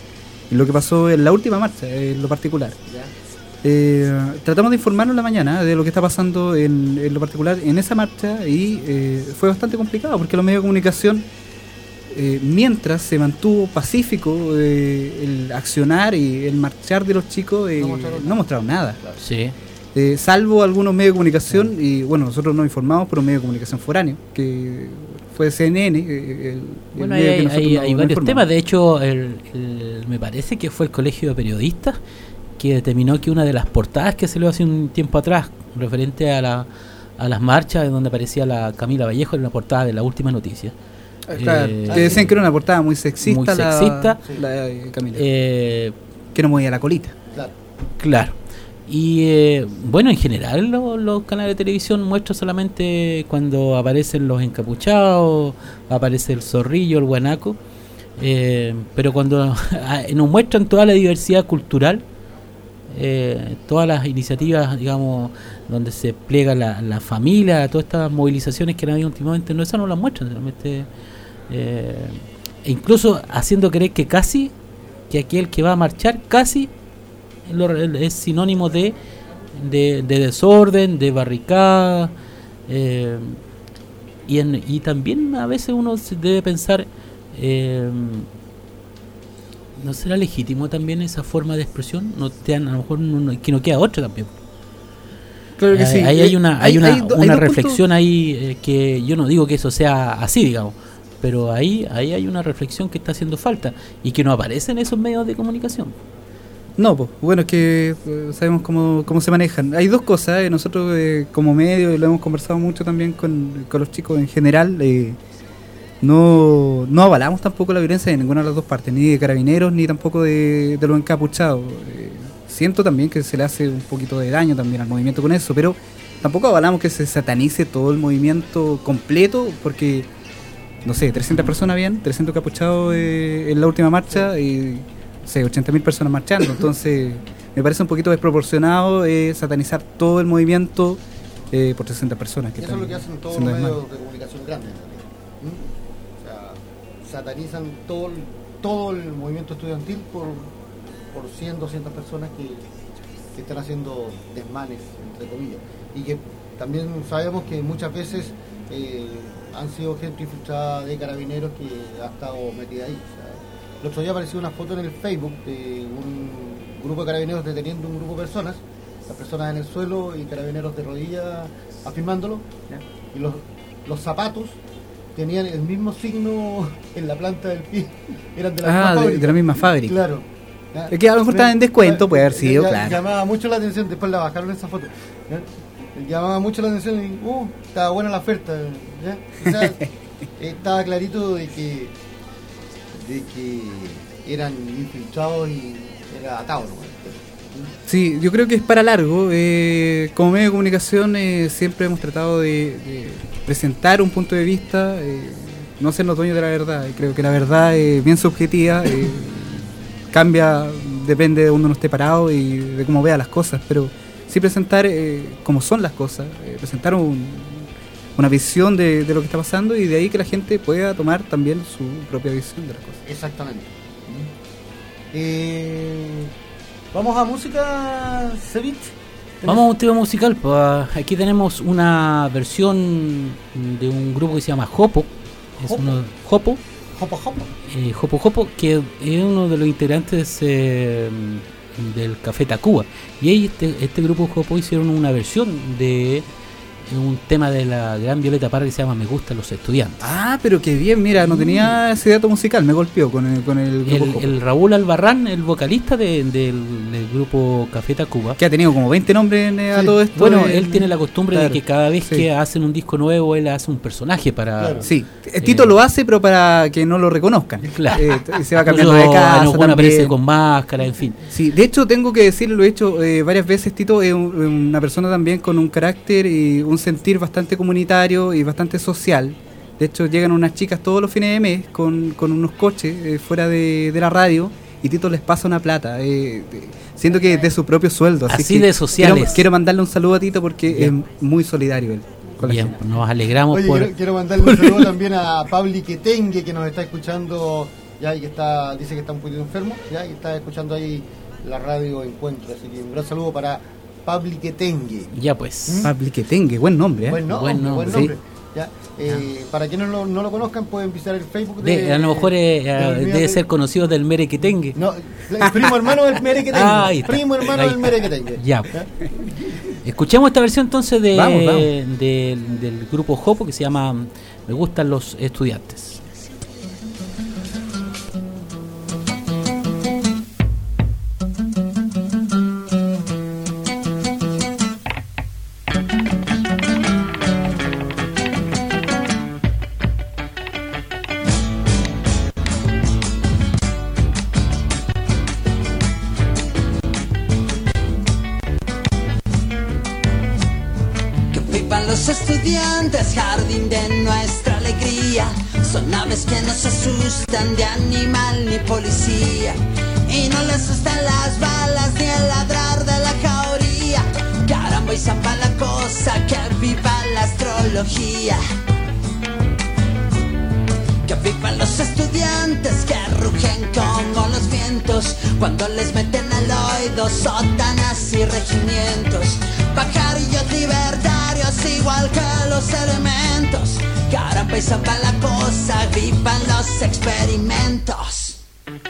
y lo que pasó en la última marcha, en lo particular. Eh, tratamos de informarnos en la mañana de lo que está pasando en, en lo particular en esa marcha y eh, fue bastante complicado porque los medios de comunicación, eh, mientras se mantuvo pacífico eh, el accionar y el marchar de los chicos, eh, no, mostraron no mostraron nada. Claro. Sí. Eh, salvo algunos medios de comunicación, claro. Y bueno, nosotros nos informamos por un medio de comunicación foráneo, que fue C N N. Eh, el, bueno, el hay, que hay, no, hay no varios temas, de hecho, el, el, me parece que fue el Colegio de Periodistas que determinó que una de las portadas que se le hace un tiempo atrás, referente a la a las marchas, donde aparecía la Camila Vallejo en la portada de La Última Noticia. Claro, eh, que decían que era una portada muy sexista, muy sexista la, la de Camila. Eh, que no movía la colita. Claro. Claro. Y eh, bueno, en general lo, los canales de televisión muestran solamente cuando aparecen los encapuchados, aparece el zorrillo, el guanaco, eh, pero cuando nos muestran toda la diversidad cultural, eh, todas las iniciativas, digamos, donde se pliega la, la familia, todas estas movilizaciones que han habido últimamente, no, esas no las muestran realmente, eh, e incluso haciendo creer que casi, que aquel que va a marchar casi es sinónimo de, de, de desorden, de barricada, eh, y, en, y también a veces uno debe pensar, eh, ¿no será legítimo también esa forma de expresión? No te, a lo mejor no, que no queda otra también. Claro que sí. Ahí hay una, hay, hay una, hay do, una hay reflexión ahí, eh, que yo no digo que eso sea así, digamos, pero ahí, ahí hay una reflexión que está haciendo falta y que no aparece en esos medios de comunicación. No, pues bueno, es que eh, sabemos cómo, cómo se manejan. Hay dos cosas, eh, nosotros eh, como medio, y lo hemos conversado mucho también con, con los chicos en general, eh, no, no avalamos tampoco la violencia de ninguna de las dos partes, ni de carabineros, ni tampoco de, de los encapuchados. Eh, siento también que se le hace un poquito de daño también al movimiento con eso, pero tampoco avalamos que se satanice todo el movimiento completo, porque, no sé, trescientas personas bien, trescientos encapuchados eh, en la última marcha, y no sé, ochenta mil personas marchando, entonces me parece un poquito desproporcionado eh, satanizar todo el movimiento eh, por trescientas personas. Que eso es lo que hacen todos los medios de comunicación grandes. ¿Mm? O sea, satanizan todo el, todo el movimiento estudiantil por, por cien, doscientas personas que, que están haciendo desmanes, entre comillas. Y que también sabemos que muchas veces eh, han sido gente infiltrada de carabineros que ha estado metida ahí. O sea, el otro día apareció una foto en el Facebook de un grupo de carabineros deteniendo un grupo de personas, las personas en el suelo y carabineros de rodillas afirmándolo, ¿ya? Y los, los zapatos tenían el mismo signo en la planta del pie, eran de la, ah, misma, de, fábrica. de la misma fábrica. Claro. ¿Ya? Es que a lo mejor estaban en descuento, puede haber sido, ya, claro. Llamaba mucho la atención, después la bajaron esa foto. ¿Ya? Llamaba mucho la atención y, uh, estaba buena la oferta. ¿Ya? O sea, estaba clarito de que de que eran infiltrados y era atado, ¿no? Sí, yo creo que es para largo. Eh, como medio de comunicación eh, siempre hemos tratado de, de presentar un punto de vista, eh, no ser los dueños de la verdad. Creo que la verdad es bien subjetiva, eh, cambia, depende de donde uno esté parado y de cómo vea las cosas, pero sí presentar eh, cómo son las cosas, eh, presentar un, una visión de, de lo que está pasando y de ahí que la gente pueda tomar también su propia visión de las cosas. Exactamente. Eh, Vamos a música, Cevich. Vamos a un tema musical. Pues aquí tenemos una versión de un grupo que se llama Jopo. Es Jopo. uno Jopo. Jopo Jopo. Eh, Jopo Jopo, que es uno de los integrantes eh, del Café Tacuba. Y ahí este, este grupo Jopo hicieron una versión de un tema de la gran Violeta Parra que se llama Me Gustan los Estudiantes. Ah, pero qué bien, mira, no tenía ese dato musical, me golpeó con el, con el grupo el, Jopo. el Raúl Albarrán, el vocalista de, de, del, del grupo Café Tacuba, que ha tenido como veinte nombres en, a sí. todo esto. Bueno, en, él tiene la costumbre claro, de que cada vez sí. que hacen un disco nuevo, él hace un personaje para... Claro. Sí, Tito eh, lo hace, pero para que no lo reconozcan. Claro. Eh, se va cambiando de casa. No, bueno, aparece con máscara, en fin. Sí, de hecho tengo que decirlo, lo he hecho eh, varias veces. Tito es un, una persona también con un carácter y un sentir bastante comunitario y bastante social. De hecho llegan unas chicas todos los fines de mes con, con unos coches eh, fuera de, de la radio y Tito les pasa una plata, eh, de, siento que es de su propio sueldo. Así, así que de sociales. Quiero, quiero mandarle un saludo a Tito porque bien. Es muy solidario él. Bien, nos alegramos. Oye, por... quiero, quiero mandarle un saludo también a Pabli Quetengue, que nos está escuchando ya, y que está, dice que está un poquito enfermo, ya, y está escuchando ahí la radio Encuentro, así que un gran saludo para Pabli Quetengue. Ya pues. ¿Mm? Pabli Quetengue, buen nombre, ¿eh? Buen nombre, Buen nombre, buen nombre. Sí. Ya, eh, para quienes no, no lo conozcan, pueden visitar el Facebook de... de a lo mejor eh, de, de, de, debe de, ser conocido del Merequetengue. No, el primo hermano del Merequetengue. Ah, ahí está. Primo hermano Ahí del está. Merequetengue. Ya. ¿Ya? Escuchemos esta versión entonces de, vamos, vamos. de del grupo Jopo que se llama Me gustan los estudiantes. Los estudiantes, jardín de nuestra alegría, son aves que no se asustan de animal ni policía, y no les asustan las balas ni el ladrar de la jauría. Caramba y zamba la cosa, que viva la astrología. Que vivan los estudiantes que rugen como los vientos cuando les meten al oído sotanas y regimientos. Pajarillos libertarios igual que los elementos. Caramba y zamba la cosa, vivan los experimentos.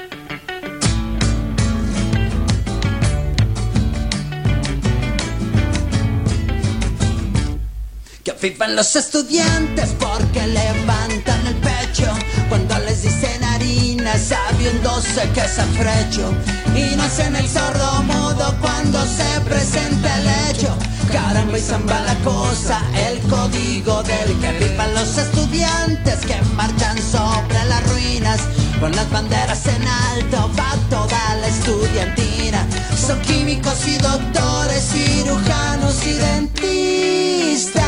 Que vivan los estudiantes porque levantan el pecho cuando les dicen harina, sabiéndose que es afrecho, y no hacen el sordo mudo cuando se presenta el hecho. Caramba y zamba la cosa, el código del que vivan los estudiantes que marchan sobre las ruinas con las banderas en alto, va toda la estudiantina. Son químicos y doctores, cirujanos y dentistas.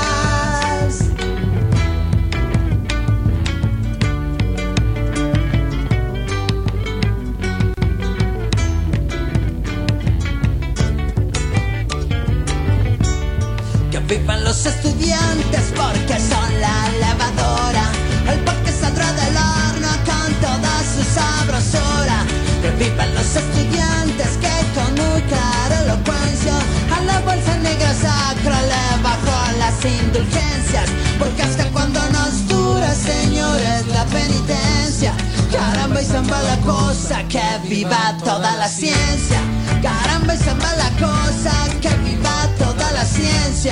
Vivan los estudiantes porque son la lavadora, el pan que saldrá del horno con toda su sabrosura. Que vivan los estudiantes que con muy clara elocuencia a la bolsa negra sacra le bajó las indulgencias, porque hasta cuando nos dura, señores, la penitencia. Caramba y zamba la cosa, que viva toda la ciencia. Caramba y zamba la cosa, que viva toda la ciencia.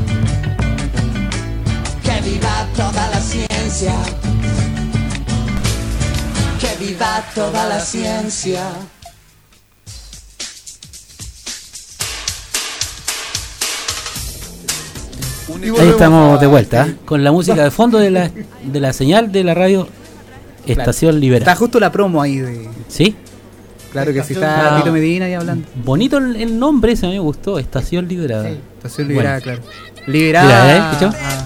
Que viva toda la ciencia. Que viva toda la ciencia. Ahí estamos de vuelta, ¿eh? Con la música de fondo de la, de la señal de la radio Estación Claro. Liberada. Está justo la promo ahí de... ¿Sí? Claro que sí, Estación- está Ah. Tito Medina ahí hablando. Bonito el, el nombre, ese a mí me gustó, Estación Liberada. Sí. Estación liberada, Bueno. claro. Liberada. Mira, ¿eh? ¿Escuchó? ah.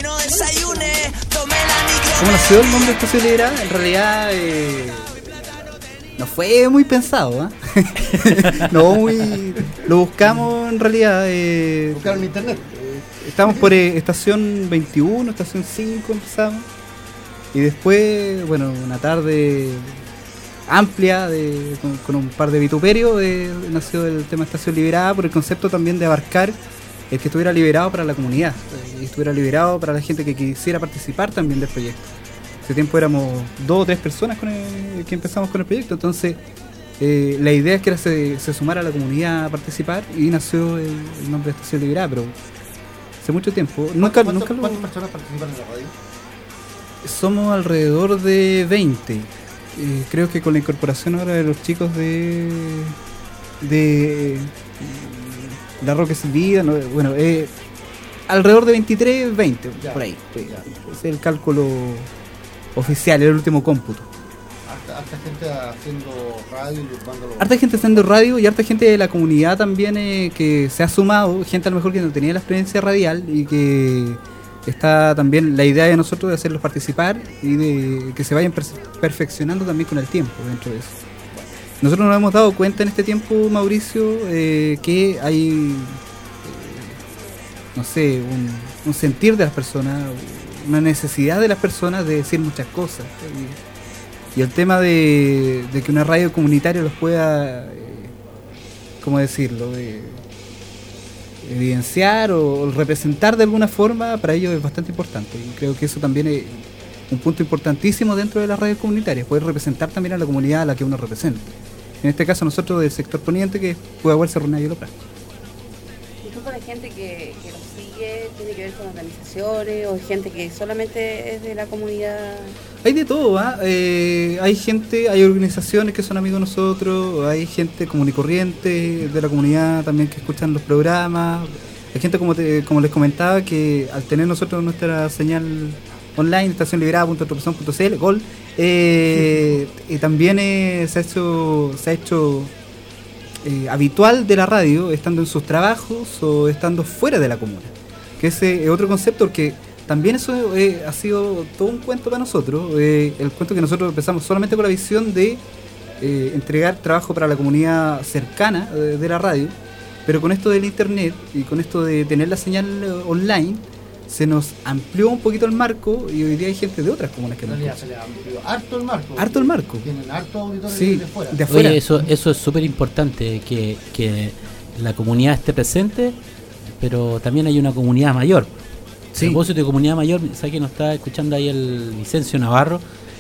¿Cómo nació el nombre de Estación Liberada? En realidad eh, no fue muy pensado, ¿ah? No muy... Lo buscamos en realidad. Eh, Buscaron en internet. Estamos por eh, estación veintiuno, estación cinco empezamos. Y después, bueno, una tarde amplia de, con, con un par de vituperios eh, nació el tema Estación Liberada por el concepto también de abarcar el que estuviera liberado para la comunidad eh, y estuviera liberado para la gente que quisiera participar también del proyecto. Ese tiempo éramos dos o tres personas con el, que empezamos con el proyecto, entonces eh, la idea es que era se, se sumara a la comunidad a participar y nació el, el nombre de Estación Liberada, pero hace mucho tiempo. Nunca, ¿Cuánto- nunca lo- ¿Cuántas personas participan en la radio? Somos alrededor de veinte. Eh, creo que con la incorporación ahora de los chicos de de eh, La Roque Sin Vida, no, bueno, eh, alrededor de veintitrés, veinte, Ya. por ahí. Sí, ese es el cálculo oficial, el último cómputo. Harta, harta gente haciendo radio y ocupándolo. Harta gente haciendo radio y harta gente de la comunidad también eh, que se ha sumado, gente a lo mejor que no tenía la experiencia radial y que está también la idea de nosotros de hacerlos participar y de que se vayan per- perfeccionando también con el tiempo dentro de eso. Nosotros nos hemos dado cuenta en este tiempo, Mauricio, eh, que hay, eh, no sé, un, un sentir de las personas, una necesidad de las personas de decir muchas cosas. Y el tema de, de que una radio comunitaria los pueda, eh, ¿cómo decirlo?, de evidenciar o, o representar de alguna forma, para ellos es bastante importante. Y creo que eso también es un punto importantísimo dentro de las radios comunitarias, poder representar también a la comunidad a la que uno representa. En este caso nosotros del sector poniente, que es Pudahuel, Cerro Navia y Lo Prat. ¿Y tú, para la gente que, que los sigue, tiene que ver con organizaciones o gente que solamente es de la comunidad? Hay de todo, ¿ah? eh, hay gente, hay organizaciones que son amigos de nosotros, hay gente común y corriente de la comunidad también que escuchan los programas, hay gente, como, te, como les comentaba, que al tener nosotros nuestra señal online, estación liberada punto tropezón punto c l, gol, eh, y también eh, se ha hecho, se ha hecho eh, habitual de la radio, estando en sus trabajos o estando fuera de la comuna, que ese es otro concepto, porque también eso eh, ha sido todo un cuento para nosotros, eh, el cuento que nosotros empezamos solamente con la visión de eh, entregar trabajo para la comunidad cercana de, de la radio, pero con esto del internet y con esto de tener la señal eh, online, se nos amplió un poquito el marco y hoy día hay gente de otras comunas que En nos realidad escucha. se le amplió harto el marco. Harto el marco. Tienen harto auditores Sí, de fuera. de afuera. Oye, eso, eso es súper importante, que, que la comunidad esté presente, pero también hay una comunidad mayor. Sí. A propósito de comunidad mayor, sé que nos está escuchando ahí el Vicencio Navarro,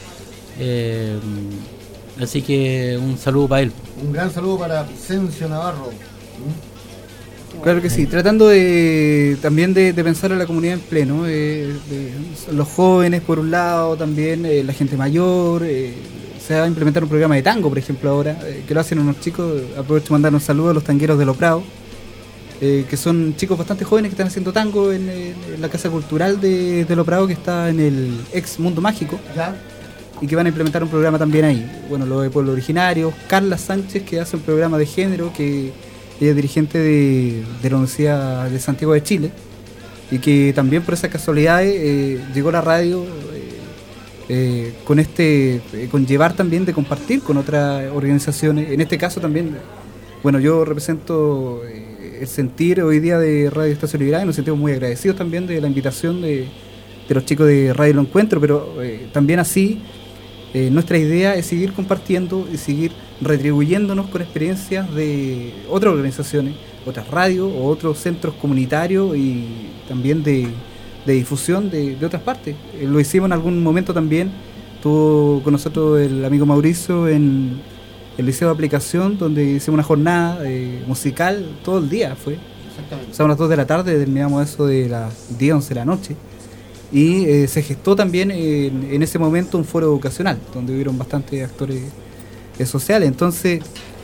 eh, así que un saludo para él. Un gran saludo para Vicencio Navarro. ¿Mm? Claro que sí, tratando de también de, de pensar a la comunidad en pleno, eh, de los jóvenes por un lado, también eh, la gente mayor, eh, se va a implementar un programa de tango, por ejemplo, ahora, eh, que lo hacen unos chicos, aprovecho de mandar un saludo a los tangueros de Lo Prado, eh, que son chicos bastante jóvenes que están haciendo tango en, en la Casa Cultural de, de Lo Prado, que está en el ex Mundo Mágico, ¿Ya? y que van a implementar un programa también ahí. Bueno, lo de Pueblo Originario, Carla Sánchez, que hace un programa de género, que ella es dirigente de, de la Universidad de Santiago de Chile, y que también por esas casualidades eh, llegó a la radio eh, eh, con este eh, con llevar también de compartir con otras organizaciones. En este caso también, bueno, yo represento eh, el sentir hoy día de Radio Estación Liberada, y nos sentimos muy agradecidos también de la invitación de, de los chicos de Radio Lo Encuentro, pero eh, también así eh, nuestra idea es seguir compartiendo y seguir retribuyéndonos con experiencias de otras organizaciones, otras radios o otros centros comunitarios y también de, de difusión de, de otras partes. Eh, lo hicimos en algún momento también, estuvo con nosotros el amigo Mauricio en el Liceo de Aplicación, donde hicimos una jornada eh, musical todo el día, fue. Exactamente. O sea, a las dos de la tarde, terminamos eso de las diez, once de la noche. Y eh, se gestó también en, en ese momento un foro educacional, donde hubieron bastantes actores eh, sociales. Entonces,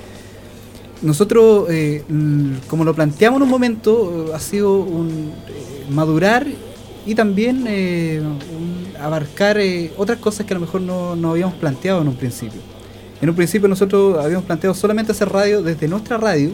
nosotros, eh, como lo planteamos en un momento, eh, ha sido un eh, madurar y también eh, un abarcar eh, otras cosas que a lo mejor no, no habíamos planteado en un principio. En un principio nosotros habíamos planteado solamente hacer radio desde nuestra radio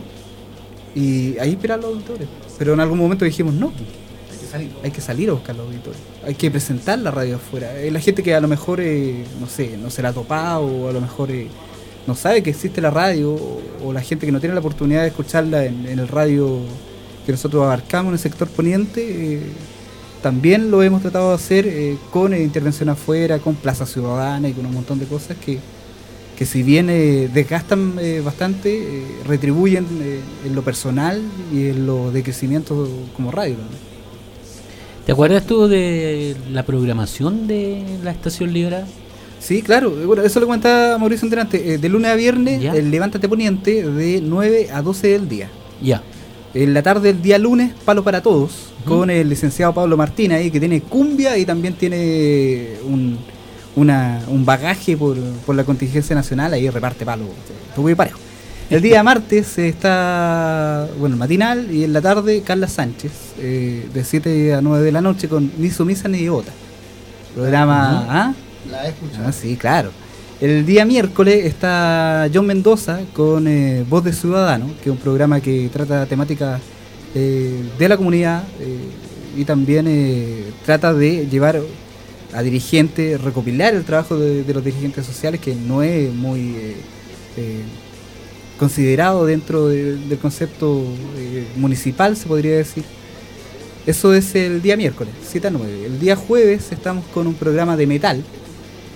y ahí esperar los auditores. Pero en algún momento dijimos no. Hay que salir. Hay que salir a buscar los auditores. Hay que presentar la radio afuera. Eh, la gente que a lo mejor, eh, no sé, no se la ha topado o a lo mejor eh, no sabe que existe la radio, o, o la gente que no tiene la oportunidad de escucharla en, en el radio que nosotros abarcamos en el sector poniente, eh, también lo hemos tratado de hacer eh, con eh, intervención afuera, con Plaza Ciudadana y con un montón de cosas que, que si bien eh, desgastan eh, bastante, eh, retribuyen eh, en lo personal y en lo de crecimiento como radio, ¿no? ¿Te acuerdas tú de la programación de la estación Libra? Sí, claro. Bueno, eso lo comentaba Mauricio antes. Eh, de lunes a viernes, ¿Ya? el Levántate Poniente, de nueve a doce del día. Ya. En la tarde del día lunes, Palo para Todos, Uh-huh. con el licenciado Pablo Martín ahí, que tiene cumbia y también tiene un, una, un bagaje por, por la contingencia nacional, ahí reparte palo, todo parejo. El día martes está, bueno, el matinal, y en la tarde Carla Sánchez, eh, de siete a nueve de la noche, con Ni Sumisa ni Devota. Programa... Uh-huh. ¿ah? La he escuchado. Ah, sí, claro. El día miércoles está John Mendoza con eh, Voz de Ciudadano, que es un programa que trata temáticas eh, de la comunidad eh, y también eh, trata de llevar a dirigentes, recopilar el trabajo de, de los dirigentes sociales, que no es muy eh, eh, considerado dentro de, del concepto eh, municipal, se podría decir. Eso es el día miércoles, siete a nueve. El día jueves estamos con un programa de metal,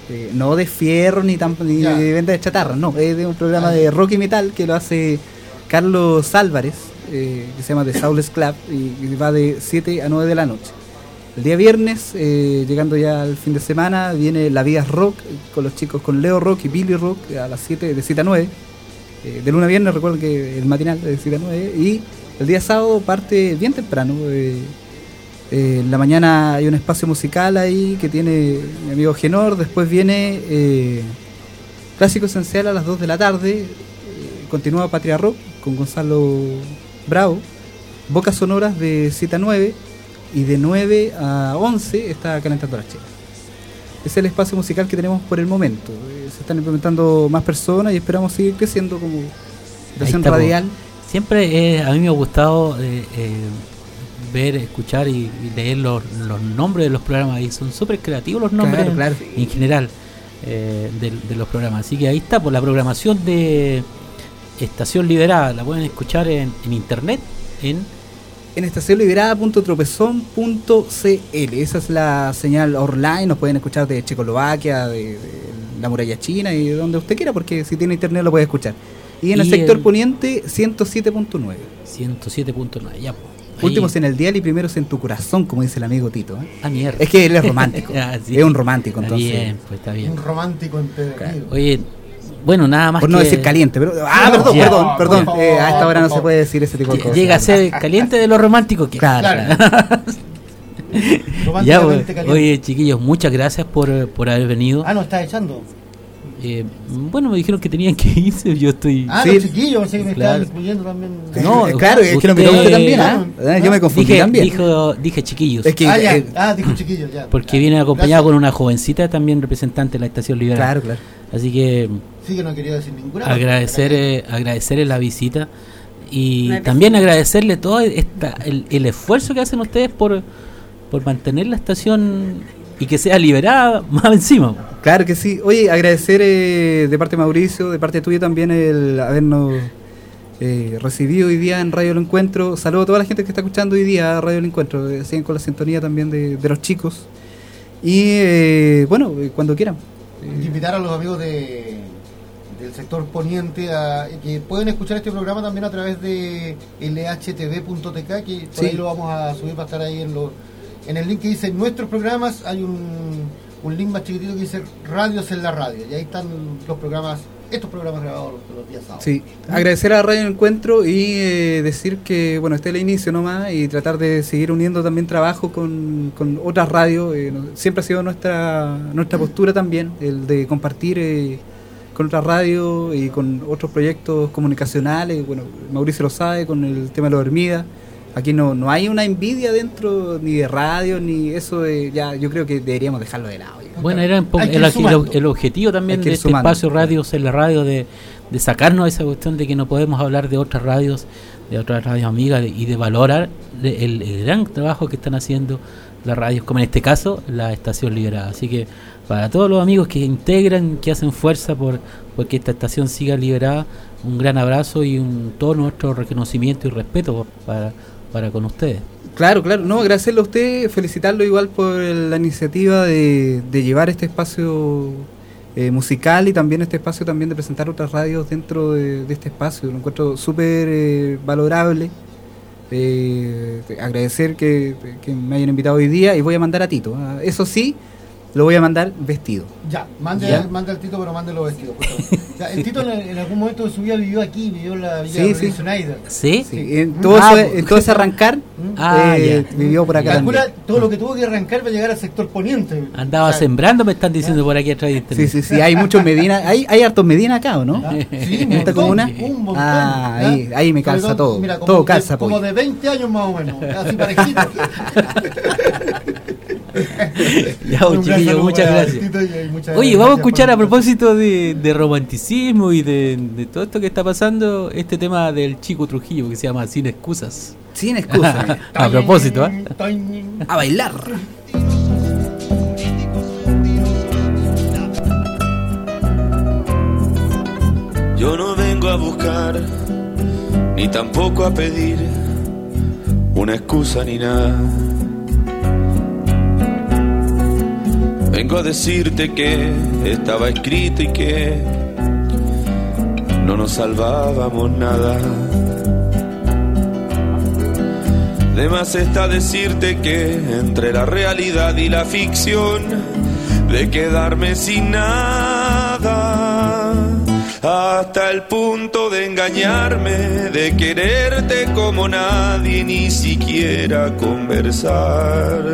Eh, no de fierro ni, tamp- ni Ya. de venta de chatarra, no, es de un programa de rock y metal que lo hace Carlos Álvarez, eh, que se llama The Soulless Club, y, y va de siete a nueve de la noche. El día viernes, eh, llegando ya al fin de semana, viene La Vida es Rock con los chicos, con Leo Rock y Billy Rock a las siete, de siete a nueve. Eh, de lunes a viernes, recuerden que el matinal de siete a nueve. Y el día sábado parte bien temprano. Eh, eh, en la mañana hay un espacio musical ahí que tiene mi amigo Genor. Después viene eh, Clásico Esencial a las dos de la tarde. Eh, continúa Patria Rock con Gonzalo Bravo. Bocas Sonoras de siete a nueve. Y de nueve a once está Calentando las Chelas. Es el espacio musical que tenemos por el momento. Eh, se están implementando más personas y esperamos seguir creciendo como estación está, radial. po. Siempre eh, a mí me ha gustado eh, eh, ver, escuchar y, y leer los, los nombres de los programas. Y son súper creativos los nombres Claro, claro. en general eh, de, de los programas. Así que ahí está, por la programación de Estación Liberada. La pueden escuchar en, en internet en... En estación liberada punto tropezón punto c l. Esa es la señal online. Nos pueden escuchar de Checoslovaquia, de, de la muralla china y de donde usted quiera, porque si tiene internet lo puede escuchar. Y en el Y sector el- poniente ciento siete punto nueve. ciento siete punto nueve, ya, po. Ahí- Últimos en el dial y primeros en tu corazón, como dice el amigo Tito. ¿eh? Ah, mierda. Es que él es romántico. Ah, sí. Es un romántico, Está entonces. bien, pues está bien. Un romántico empedernido. Oye, bueno, nada más Por que... no decir caliente, pero. Ah, No, perdón, ya. perdón, perdón. No, Eh, a esta hora no no, se puede decir ese tipo de Lle- cosas. Llega a ser caliente de lo romántico que... Claro. Claro. Ya, Románticamente pues, caliente. oye, chiquillos, muchas gracias por, por haber venido. Ah, no, está echando. Eh, bueno, me dijeron que tenían que irse, yo estoy... Ah, Sí. los chiquillos, sé que me Claro. están incluyendo también. No, Eh, claro, es que lo usted- miró usted también, ¿ah? Ah, Yo me confundí dije, también. dijo, dije chiquillos, Es que, ah, ya. eh, Ah, dijo chiquillos, ya. porque Ya. viene acompañado Gracias. con una jovencita también representante de la Estación Liberal. Claro, claro. Así que Sí que no quería decir ninguna. agradecer eh, agradecerle la visita y No hay también visita. agradecerle todo esta, el, el esfuerzo que hacen ustedes por, por mantener la estación y que sea liberada más encima. Claro que sí. Oye, agradecer eh, de parte de Mauricio, de parte tuya también el habernos eh, recibido hoy día en Radio El Encuentro. Saludo a toda la gente que está escuchando hoy día Radio El Encuentro. Eh, siguen con la sintonía también de, de los chicos. Y eh, bueno, eh, cuando quieran. Y invitar a los amigos de, del sector poniente a que pueden escuchar este programa también a través de l h t v punto t k, que por Sí. ahí lo vamos a subir para estar ahí en los en el link que dice nuestros programas. Hay un, un link más chiquitito que dice Radios en la Radio, y ahí están los programas, estos programas grabados los, los días sábados. Sí, agradecer a Radio El Encuentro y eh, decir que, bueno, este es el inicio nomás y tratar de seguir uniendo también trabajo con, con otras radios. Eh, no- siempre ha sido nuestra nuestra postura también, el de compartir eh, con otras radios y con otros proyectos comunicacionales. Bueno, Mauricio lo sabe, con el tema de los Hermidas. Aquí no, no hay una envidia dentro ni de radio ni eso. De, ya, yo creo que deberíamos dejarlo de lado. ya. Bueno, era un poco Hay que el, ir el- sumando. el objetivo también Hay que de ir este sumando. espacio Radios en la Radio, de, de sacarnos esa cuestión de que no podemos hablar de otras radios, de otras radios amigas, de- y de valorar de- el, el gran trabajo que están haciendo las radios, como en este caso la Estación Liberada. Así que para todos los amigos que integran, que hacen fuerza por porque esta estación siga liberada, un gran abrazo y un todo nuestro reconocimiento y respeto para, para con ustedes. Claro, claro. No, agradecerle a usted, felicitarlo igual por la iniciativa de, de llevar este espacio eh, musical y también este espacio también de presentar otras radios dentro de, de este espacio. Lo encuentro súper eh, valorable. Eh, agradecer que, que me hayan invitado hoy día y voy a mandar a Tito. ¿ah? Eso sí, lo voy a mandar vestido. Ya, mande, ¿Ya? mande al Tito, pero mande los vestidos, por favor. Ya, el Tito en, en algún momento de su vida vivió aquí, vivió en la Villa Sí, de sí. Schneider. ¿Sí? Sí, en, todo Ah, eso, en todo ese arrancar, Ah, eh, ya. vivió por acá Calcula también. todo lo que tuvo que arrancar para llegar al sector poniente. Andaba O sea, sembrando, me están diciendo por aquí atrás de Sí, internet. sí, sí, hay muchos Medina, hay, hay hartos Medina acá, ¿o no? ¿ah? Sí, ¿En un esta montón, comuna? un montón, Ah, ¿ya? ahí- ahí me calza Sobre todo, mira, como todo de- calza, Como pollo. de veinte años más o menos, así parejito. Ya, Un gran chiquillos, saludo muchas para gracias. Tito y muchas Oye, gracias vamos a por escuchar a la invitación. propósito de, de romanticismo y de, de todo esto que está pasando, este tema del Chico Trujillo que se llama Sin Excusas. Sin excusa. A propósito, ¿eh? A bailar. Yo no vengo a buscar, ni tampoco a pedir una excusa ni nada. Vengo a decirte que estaba escrito y que no nos salvábamos nada. De más está decirte que entre la realidad y la ficción, de quedarme sin nada, hasta el punto de engañarme, de quererte como nadie, ni siquiera conversar.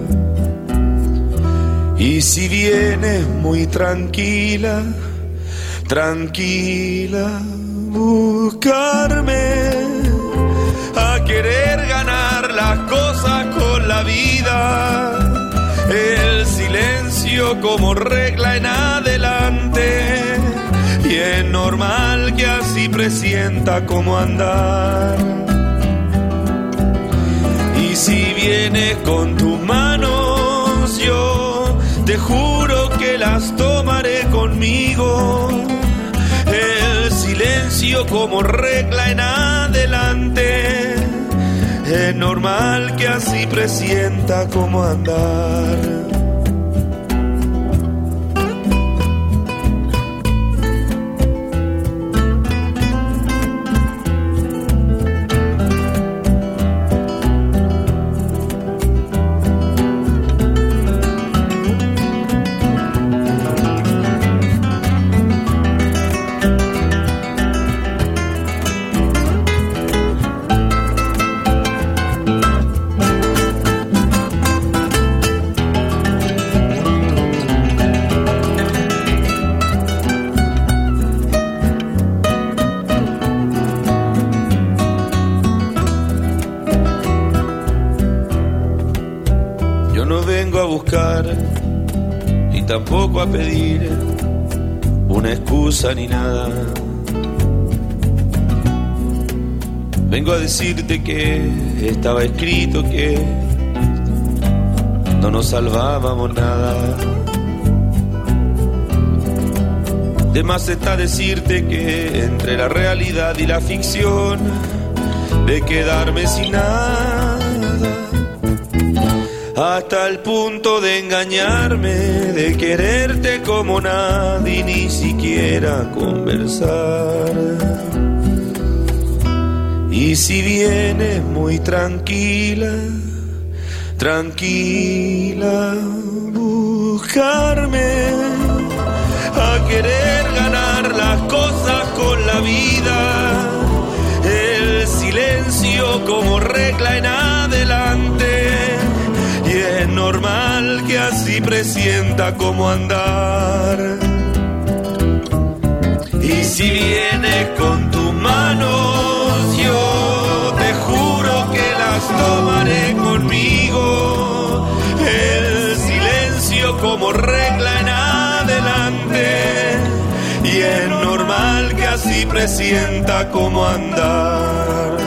Y si vienes muy tranquila, tranquila, buscarme, a querer ganar las cosas con la vida, el silencio como regla en adelante, y es normal que así presienta cómo andar. Y si vienes con tus manos, yo te juro que las tomaré conmigo, el silencio como regla en adelante, es normal que así presienta cómo andar. Y tampoco a pedir una excusa ni nada. Vengo a decirte que estaba escrito que no nos salvábamos nada. De más está decirte que entre la realidad y la ficción, de quedarme sin nada, hasta el punto de engañarme, de quererte como nadie, ni siquiera conversar. Y si vienes muy tranquila, tranquila, buscarme, a querer ganar las cosas con la vida, el silencio como regla en adelante, y es normal que así presienta cómo andar. Y si vienes con tus manos, yo te juro que las tomaré conmigo, el silencio como regla en adelante, y es normal que así presienta cómo andar.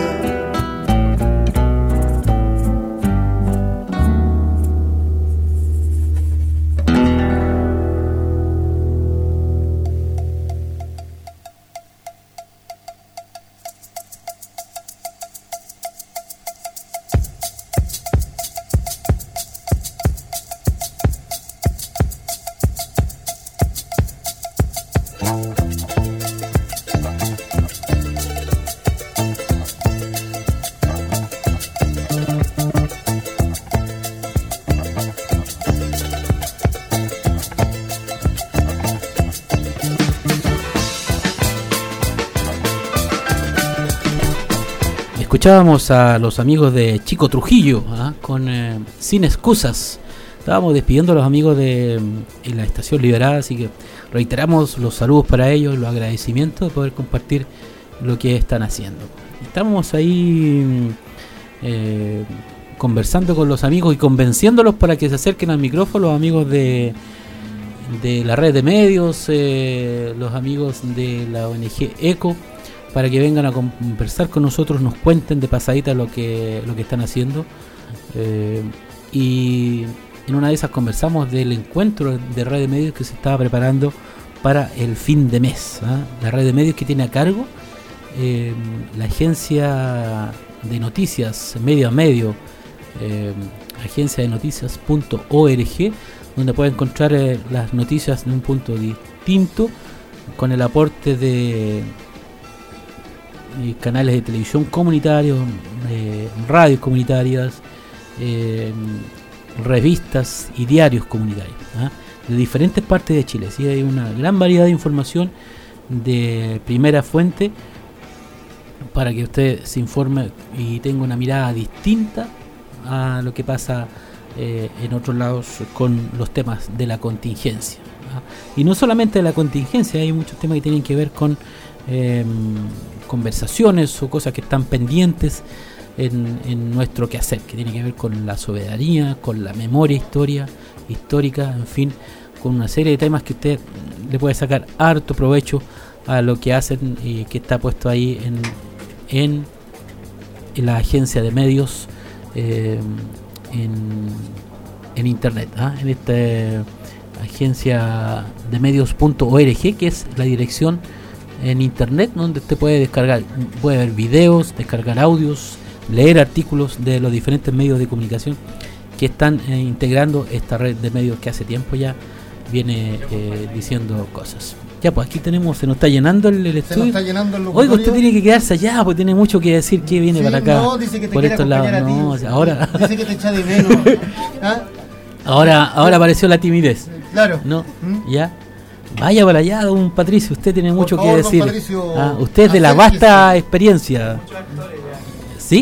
Escuchábamos a los amigos de Chico Trujillo, ¿ah? con eh, Sin Excusas. Estábamos despidiendo a los amigos de, de la Estación Liberada, así que reiteramos los saludos para ellos, los agradecimientos de poder compartir lo que están haciendo. Estamos ahí eh, conversando con los amigos y convenciéndolos para que se acerquen al micrófono, los amigos de, de la red de medios, eh, los amigos de la O N G ECO, para que vengan a conversar con nosotros, nos cuenten de pasadita lo que lo que están haciendo, eh, y en una de esas conversamos del encuentro de red de medios que se estaba preparando para el fin de mes, ¿eh? La red de medios que tiene a cargo eh, la agencia de noticias Medio a Medio, eh, agencia de noticias punto org, donde puede encontrar eh, las noticias de un punto distinto, con el aporte de eh, canales de televisión comunitarios, eh, radios comunitarias, eh, revistas y diarios comunitarios, ¿ah? de diferentes partes de Chile. Sí, hay una gran variedad de información de primera fuente para que usted se informe y tenga una mirada distinta a lo que pasa eh, en otros lados con los temas de la contingencia, ¿ah? Y no solamente de la contingencia, hay muchos temas que tienen que ver con eh, conversaciones o cosas que están pendientes en, en nuestro quehacer, que tiene que ver con la soberanía, con la memoria historia, histórica, en fin, con una serie de temas que usted le puede sacar harto provecho a lo que hacen y que está puesto ahí en, en, en la agencia de medios eh, en, en internet, ¿ah? en esta agencia de medios punto org, que es la dirección en internet donde usted puede descargar, puede ver videos, descargar audios, leer artículos de los diferentes medios de comunicación que están eh, integrando esta red de medios que hace tiempo ya viene eh, diciendo cosas. Ya, pues aquí tenemos, se nos está llenando el, el estudio. Se nos está llenando el locutorio. Oiga, usted tiene que quedarse allá, porque tiene mucho que decir que viene sí, para acá. No, dice que te por quiere estos lados. A ti. No, o sea, ahora. Dice que te echa de menos. ¿Ah? Ahora, ahora apareció la timidez. Claro. No, ¿Mm? ya. Vaya para allá, don Patricio, usted tiene mucho por favor, que decir. Patricio, ah, usted es de la vasta experiencia. ¿Sí?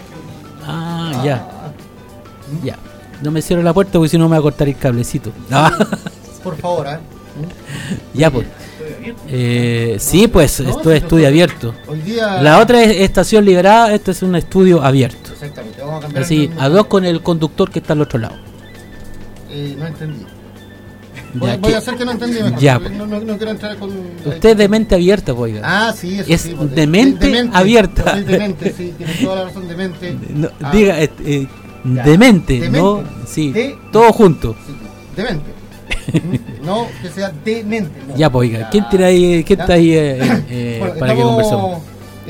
Ah, ah, ya. Ya. No me cierro la puerta porque si no me va a cortar el cablecito. Ah. Por favor, ¿eh? Ya, pues. Eh, sí, pues, no, esto es estudio abierto. Hoy día... La otra es estación liberada, este es un estudio abierto. Exactamente, vamos a cambiar. Así, a dos con el conductor que está al otro lado. Eh, no entendí. Voy, Ya, voy que- a hacer que no entendí mejor. Ya, no, no, no quiero entrar con... Usted es de mente abierta, pues, oiga. Ah, sí, eso Es sí, pues, de mente abierta. Soy de mente, sí, tienes toda la razón, de mente. No, Ah, diga, eh, eh, ya. de mente, De ¿no? mente. Sí, De- todo junto. sí, de mente. ¿Mm? No que sea de mente. No. Ya, pues, oiga, Ya. ¿quién tiene ahí, quién ¿Ya? está ahí eh, eh, Bueno, para que estamos, conversemos?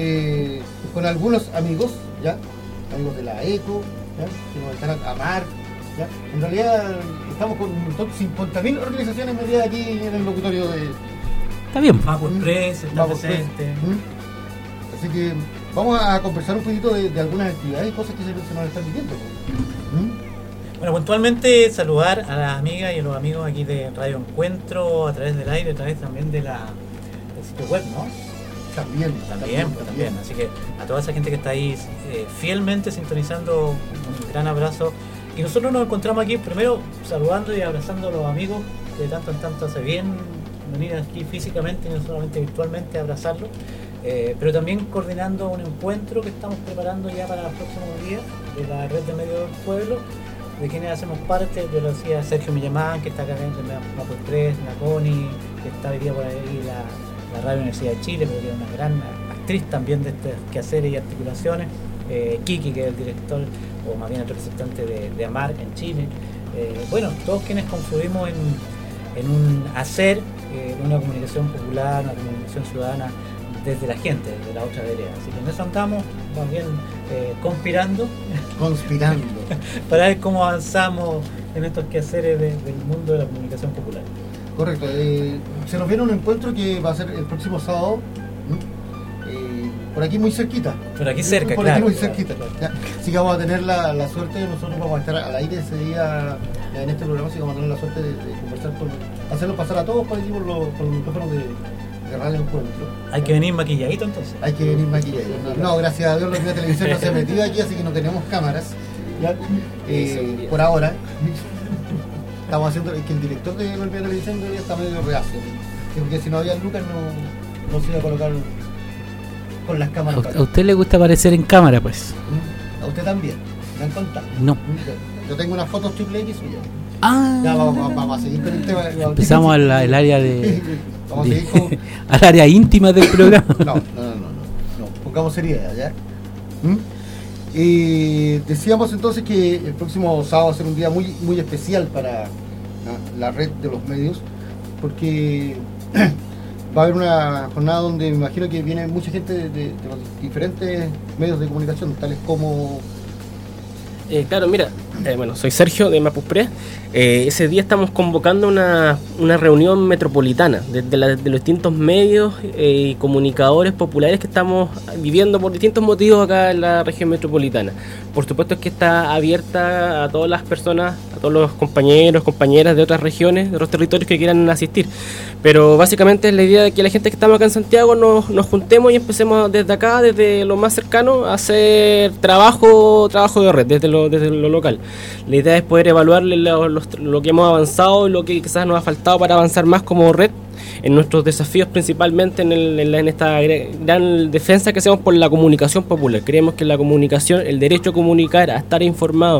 eh, con algunos amigos, ¿ya? Amigos de la ECO, ¿ya? Que nos están a amar, ¿ya? En realidad estamos con cincuenta mil organizaciones metidas aquí en el locutorio de... Está bien. Mapus Press está Mapus Press. presente. ¿Mm? Así que vamos a conversar un poquito de, de algunas actividades y cosas que se, se nos están viviendo. ¿Mm? Bueno, puntualmente saludar a las amigas y a los amigos aquí de Radio Encuentro a través del aire, a través también de la, del sitio web, ¿no? También, También, pues, también. Así que a toda esa gente que está ahí eh, fielmente sintonizando, un gran abrazo. Y nosotros nos encontramos aquí primero saludando y abrazando a los amigos que de tanto en tanto hace bien venir aquí físicamente y no solamente virtualmente a abrazarlos, eh, pero también coordinando un encuentro que estamos preparando ya para los próximos días de la red de medios del pueblo, de quienes hacemos parte. Yo lo decía Sergio Millamán, que está acá en Mapus Press, la Connie, que está hoy día por ahí la, la Radio Universidad de Chile, pero que es una gran actriz también de estos quehaceres y articulaciones, eh, Kiki, que es el director o más bien el representante de, de AMAR en Chile. Eh, bueno, todos quienes confluimos en, en un hacer, eh, una comunicación popular, una comunicación ciudadana desde la gente, desde la otra vereda. Así que en eso andamos, más bien eh, conspirando. Conspirando. Para ver cómo avanzamos en estos quehaceres de, del mundo de la comunicación popular. Correcto. Eh, se nos viene un encuentro que va a ser el próximo sábado. ¿Mm? Eh, por aquí muy cerquita. Por aquí cerca, por claro. Por aquí muy claro, cerquita. claro. Ya. Así que vamos a tener la, la suerte, nosotros vamos a estar al aire ese día ya en este programa, así que vamos a tener la suerte de, de conversar con, hacerlo pasar a todos por aquí por los, por los micrófonos de, de Radio Encuentro. Hay que venir maquilladito entonces. Hay que venir maquillado. No, gracias a Dios la televisión no se ha metido aquí, así que no tenemos cámaras. ¿Ya? Eh, por ahora. Estamos haciendo, es que el director de Golpea Televisión ya está medio reacio. Porque si no había Lucas no, no se iba a colocar con las cámaras. A, a usted le gusta aparecer en cámara, pues. A usted también, me han contado. No. Yo tengo unas fotos triple X suyas. Ah. Ya vamos, vamos, vamos a seguir con el tema. Empezamos al al área de, Vamos a de- seguir con... al área íntima del programa. No, no, no, no, no, no. Pongamos seriedad, ¿ya? ¿Mm? Eh, decíamos entonces que el próximo sábado va a ser un día muy, muy especial para ¿no? la red de los medios, porque va a haber una jornada donde me imagino que viene mucha gente de, de- de los diferentes medios de comunicación, tales como... Eh, claro, mira, Eh, bueno, soy Sergio de Mapuspress. Eh, ese día estamos convocando una, una reunión metropolitana de, de, la, de los distintos medios eh, y comunicadores populares que estamos viviendo por distintos motivos acá en la región metropolitana. Por supuesto es que está abierta a todas las personas, a todos los compañeros, compañeras de otras regiones, de otros territorios que quieran asistir. Pero básicamente es la idea de que la gente que estamos acá en Santiago nos, nos juntemos y empecemos desde acá, desde lo más cercano, a hacer trabajo, trabajo de red, desde lo, desde lo local. La idea es poder evaluar lo, lo, lo que hemos avanzado y lo que quizás nos ha faltado para avanzar más como red en nuestros desafíos, principalmente en, el, en, la, en esta gran defensa que hacemos por la comunicación popular. Creemos que la comunicación, el derecho a comunicar, a estar informado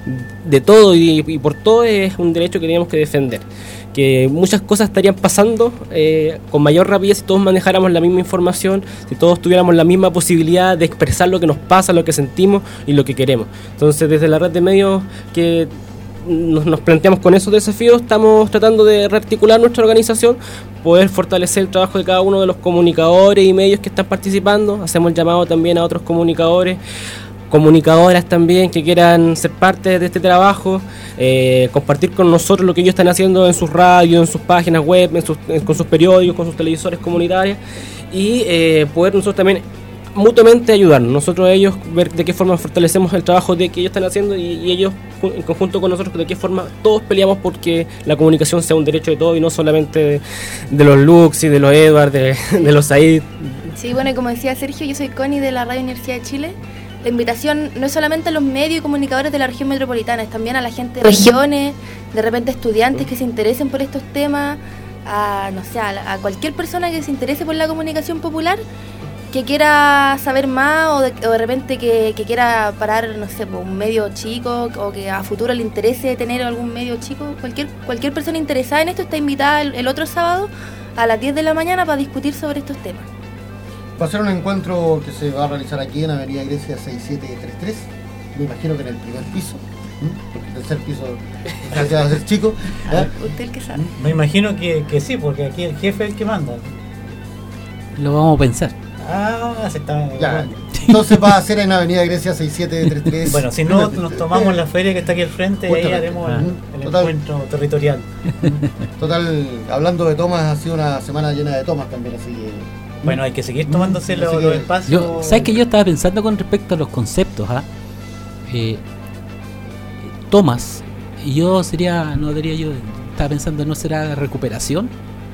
de todo y, y por todo es un derecho que tenemos que defender. Que muchas cosas estarían pasando eh, con mayor rapidez si todos manejáramos la misma información, si todos tuviéramos la misma posibilidad de expresar lo que nos pasa, lo que sentimos y lo que queremos. Entonces, desde la red de medios que nos, nos planteamos con esos desafíos, estamos tratando de rearticular nuestra organización, poder fortalecer el trabajo de cada uno de los comunicadores y medios que están participando. Hacemos el llamado también a otros comunicadores, comunicadoras también que quieran ser parte de este trabajo, eh, compartir con nosotros lo que ellos están haciendo en sus radios, en sus páginas web, en sus, en, con sus periódicos, con sus televisores comunitarios y eh, poder nosotros también mutuamente ayudarnos, nosotros a ellos, ver de qué forma fortalecemos el trabajo de que ellos están haciendo y, y ellos en conjunto con nosotros de qué forma todos peleamos porque la comunicación sea un derecho de todos y no solamente de, de los Lux y de los Edward, de, de los Said. Sí, bueno, y como decía Sergio, yo soy Connie de la Radio Universidad de Chile. La invitación no es solamente a los medios y comunicadores de la región metropolitana, es también a la gente de regiones, de repente estudiantes que se interesen por estos temas, a, no sé, a, a cualquier persona que se interese por la comunicación popular, que quiera saber más o de, o de repente que, que quiera parar, no sé, un medio chico o que a futuro le interese tener algún medio chico. Cualquier, cualquier persona interesada en esto está invitada el, el otro sábado a las diez de la mañana para discutir sobre estos temas. Va a ser un encuentro que se va a realizar aquí en Avenida Grecia seis siete tres tres, me imagino que en el primer piso, porque el tercer piso va a ser chico. ¿eh? Usted el que sabe. Me imagino que, que sí, porque aquí el jefe es el que manda. Lo vamos a pensar. Ah, se está... Ya, entonces va a ser en Avenida Grecia seis siete tres tres. Bueno, si no, nos tomamos la feria que está aquí al frente y ahí haremos el, el Total. encuentro territorial. Total, hablando de tomas, ha sido una semana llena de tomas también, así que... Bueno, hay que seguir tomándose los, los espacios. Yo, ¿sabes que yo estaba pensando con respecto a los conceptos? ¿ah? Eh, tomas, y yo sería, no diría yo, estaba pensando, ¿no será recuperación?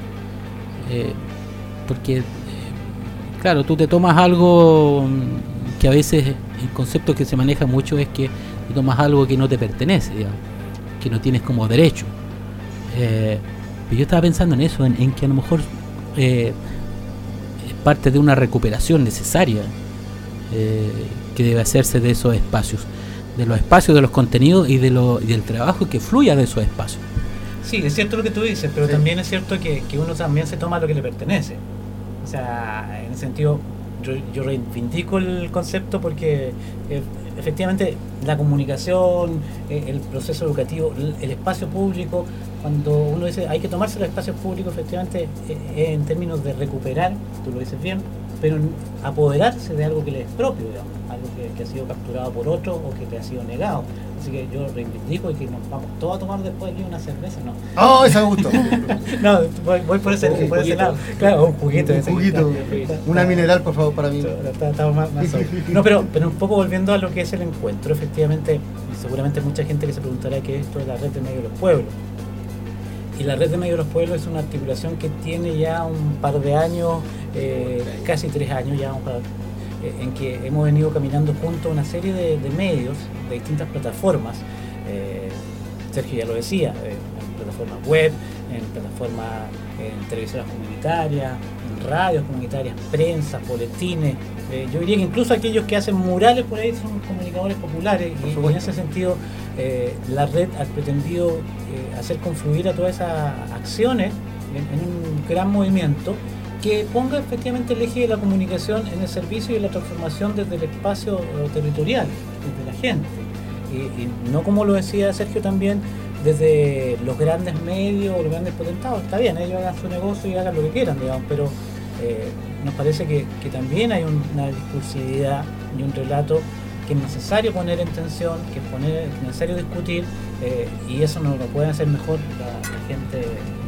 Eh, porque, eh, claro, tú te tomas algo que a veces el concepto que se maneja mucho es que tú tomas algo que no te pertenece, digamos, que no tienes como derecho. Eh, pero yo estaba pensando en eso, en, en que a lo mejor... Eh, parte de una recuperación necesaria eh, que debe hacerse de esos espacios, de los espacios, de los contenidos y de lo, y del trabajo que fluya de esos espacios. Sí, es cierto lo que tú dices, pero sí. También es cierto que, que uno también se toma lo que le pertenece. O sea, en ese sentido, yo, yo reivindico el concepto porque eh, efectivamente la comunicación, eh, el proceso educativo, el, el espacio público, cuando uno dice hay que tomarse los espacios públicos, efectivamente, eh, en términos de recuperar, tú lo dices bien, pero apoderarse de algo que le es propio, digamos, algo que, que ha sido capturado por otro o que te ha sido negado. Así que yo reivindico y que nos vamos todos a tomar después de una cerveza, ¿no? ¡Oh, ese me gustó! No, voy, voy por ese, un por ese lado. Claro, un juguito. Un juguito. Una mineral, por favor, para mí. Estamos más, más no, pero, pero un poco volviendo a lo que es el encuentro, efectivamente, y seguramente mucha gente que se preguntará qué es esto de la red de medios de los pueblos. Y la red de medios de los pueblos es una articulación que tiene ya un par de años, eh, casi tres años ya, un par, eh, en que hemos venido caminando junto a una serie de, de medios, de distintas plataformas. Eh, Sergio ya lo decía, eh, en plataformas web, en plataformas, en televisoras comunitarias, en radios comunitarias, prensa, boletines. Eh, yo diría que incluso aquellos que hacen murales por ahí son comunicadores populares y, y en ese sentido eh, la red ha pretendido eh, hacer confluir a todas esas acciones en, en un gran movimiento que ponga efectivamente el eje de la comunicación en el servicio y la transformación desde el espacio territorial, desde la gente. Y, y no, como lo decía Sergio también, desde los grandes medios o los grandes potentados. Está bien, ellos hagan su negocio y hagan lo que quieran, digamos, pero eh, nos parece que, que también hay un, una discursividad y un relato que es necesario poner en tensión, que es, poner, es necesario discutir, eh, y eso no lo pueden hacer mejor la, la gente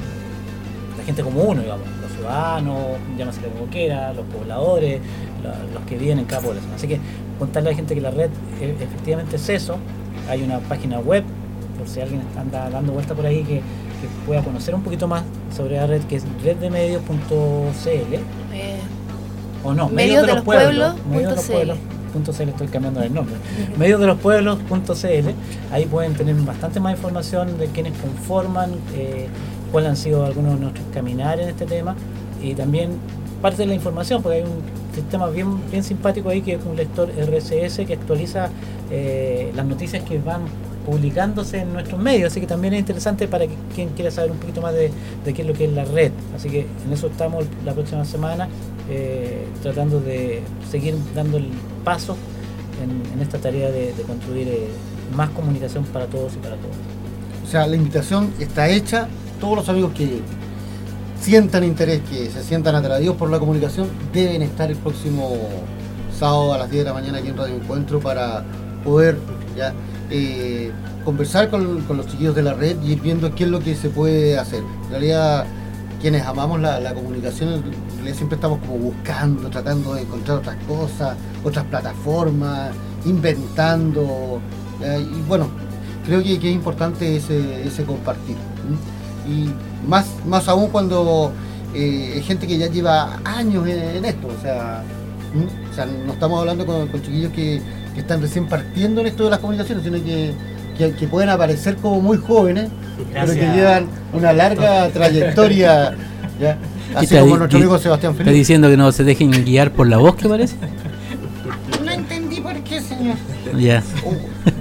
la gente como uno, digamos, los ciudadanos, llámase como quiera, los pobladores, la, los que viven en cada población. Así que contarle a la gente que la red eh, efectivamente es eso. Hay una página web, por si alguien anda dando vuelta por ahí, que, que pueda conocer un poquito más sobre la red, que es red de medios punto c l. Eh, o no, medios de los pueblos punto c l. Estoy cambiando el nombre. medios de los pueblos punto c l. Ahí pueden tener bastante más información de quiénes conforman, eh, cuáles han sido algunos de nuestros caminares en este tema, y también parte de la información, porque hay un sistema bien, bien simpático ahí, que es un lector R S S que actualiza eh, las noticias que van publicándose en nuestros medios, así que también es interesante para que, quien quiera saber un poquito más de, de qué es lo que es la red. Así que en eso estamos la próxima semana, eh, tratando de seguir dando el paso en, en esta tarea de, de construir eh, más comunicación para todos y para todas. O sea, la invitación está hecha. Todos los amigos que sientan interés, que se sientan atraídos por la comunicación, deben estar el próximo sábado a las diez de la mañana aquí en Radio Encuentro para poder ya eh, conversar con, con los chiquillos de la red y ir viendo qué es lo que se puede hacer. En realidad, quienes amamos la, la comunicación, en realidad siempre estamos como buscando, tratando de encontrar otras cosas, otras plataformas, inventando. Eh, y bueno, creo que, que es importante ese, ese compartir. ¿sí? Y más, más aún cuando eh, hay gente que ya lleva años en, en esto, o sea, ¿sí? o sea, no estamos hablando con, con chiquillos que, que están recién partiendo en esto de las comunicaciones, sino que, que, que pueden aparecer como muy jóvenes, Gracias. pero que llevan una larga trayectoria, ¿ya? Así como nuestro amigo Sebastián Felipe. ¿Está diciendo que no se dejen guiar por la voz, que parece? No entendí por qué, señor. Ya. Oh.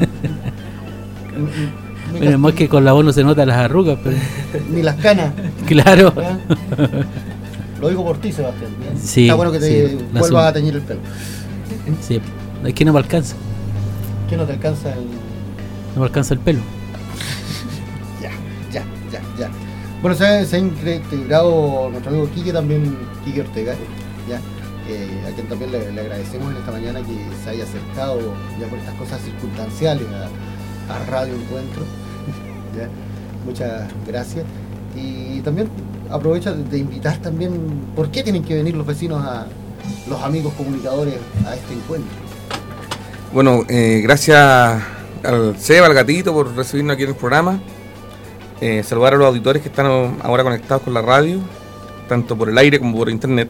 Bueno, más que con la voz no se notan las arrugas, pero... ni las canas. Claro. ¿Ya? Lo digo por ti, Sebastián. Sí, está bueno que te sí, vuelvas a teñir el pelo. Sí, es que no me alcanza. ¿Qué no te alcanza el...? No me alcanza el pelo. Ya, ya, ya, ya. Bueno, se, se ha integrado nuestro amigo Quique también, Quique Ortega, ya, eh, a quien también le, le agradecemos en esta mañana que se haya acercado ya por estas cosas circunstanciales a, a Radio Encuentro. ¿Ya? Muchas gracias. Y también aprovecho de invitar también, ¿por qué tienen que venir los vecinos, a los amigos comunicadores, a este encuentro? Bueno, eh, gracias al Seba, al Gatito, por recibirnos aquí en el programa. Eh, saludar a los auditores que están ahora conectados con la radio, tanto por el aire como por internet.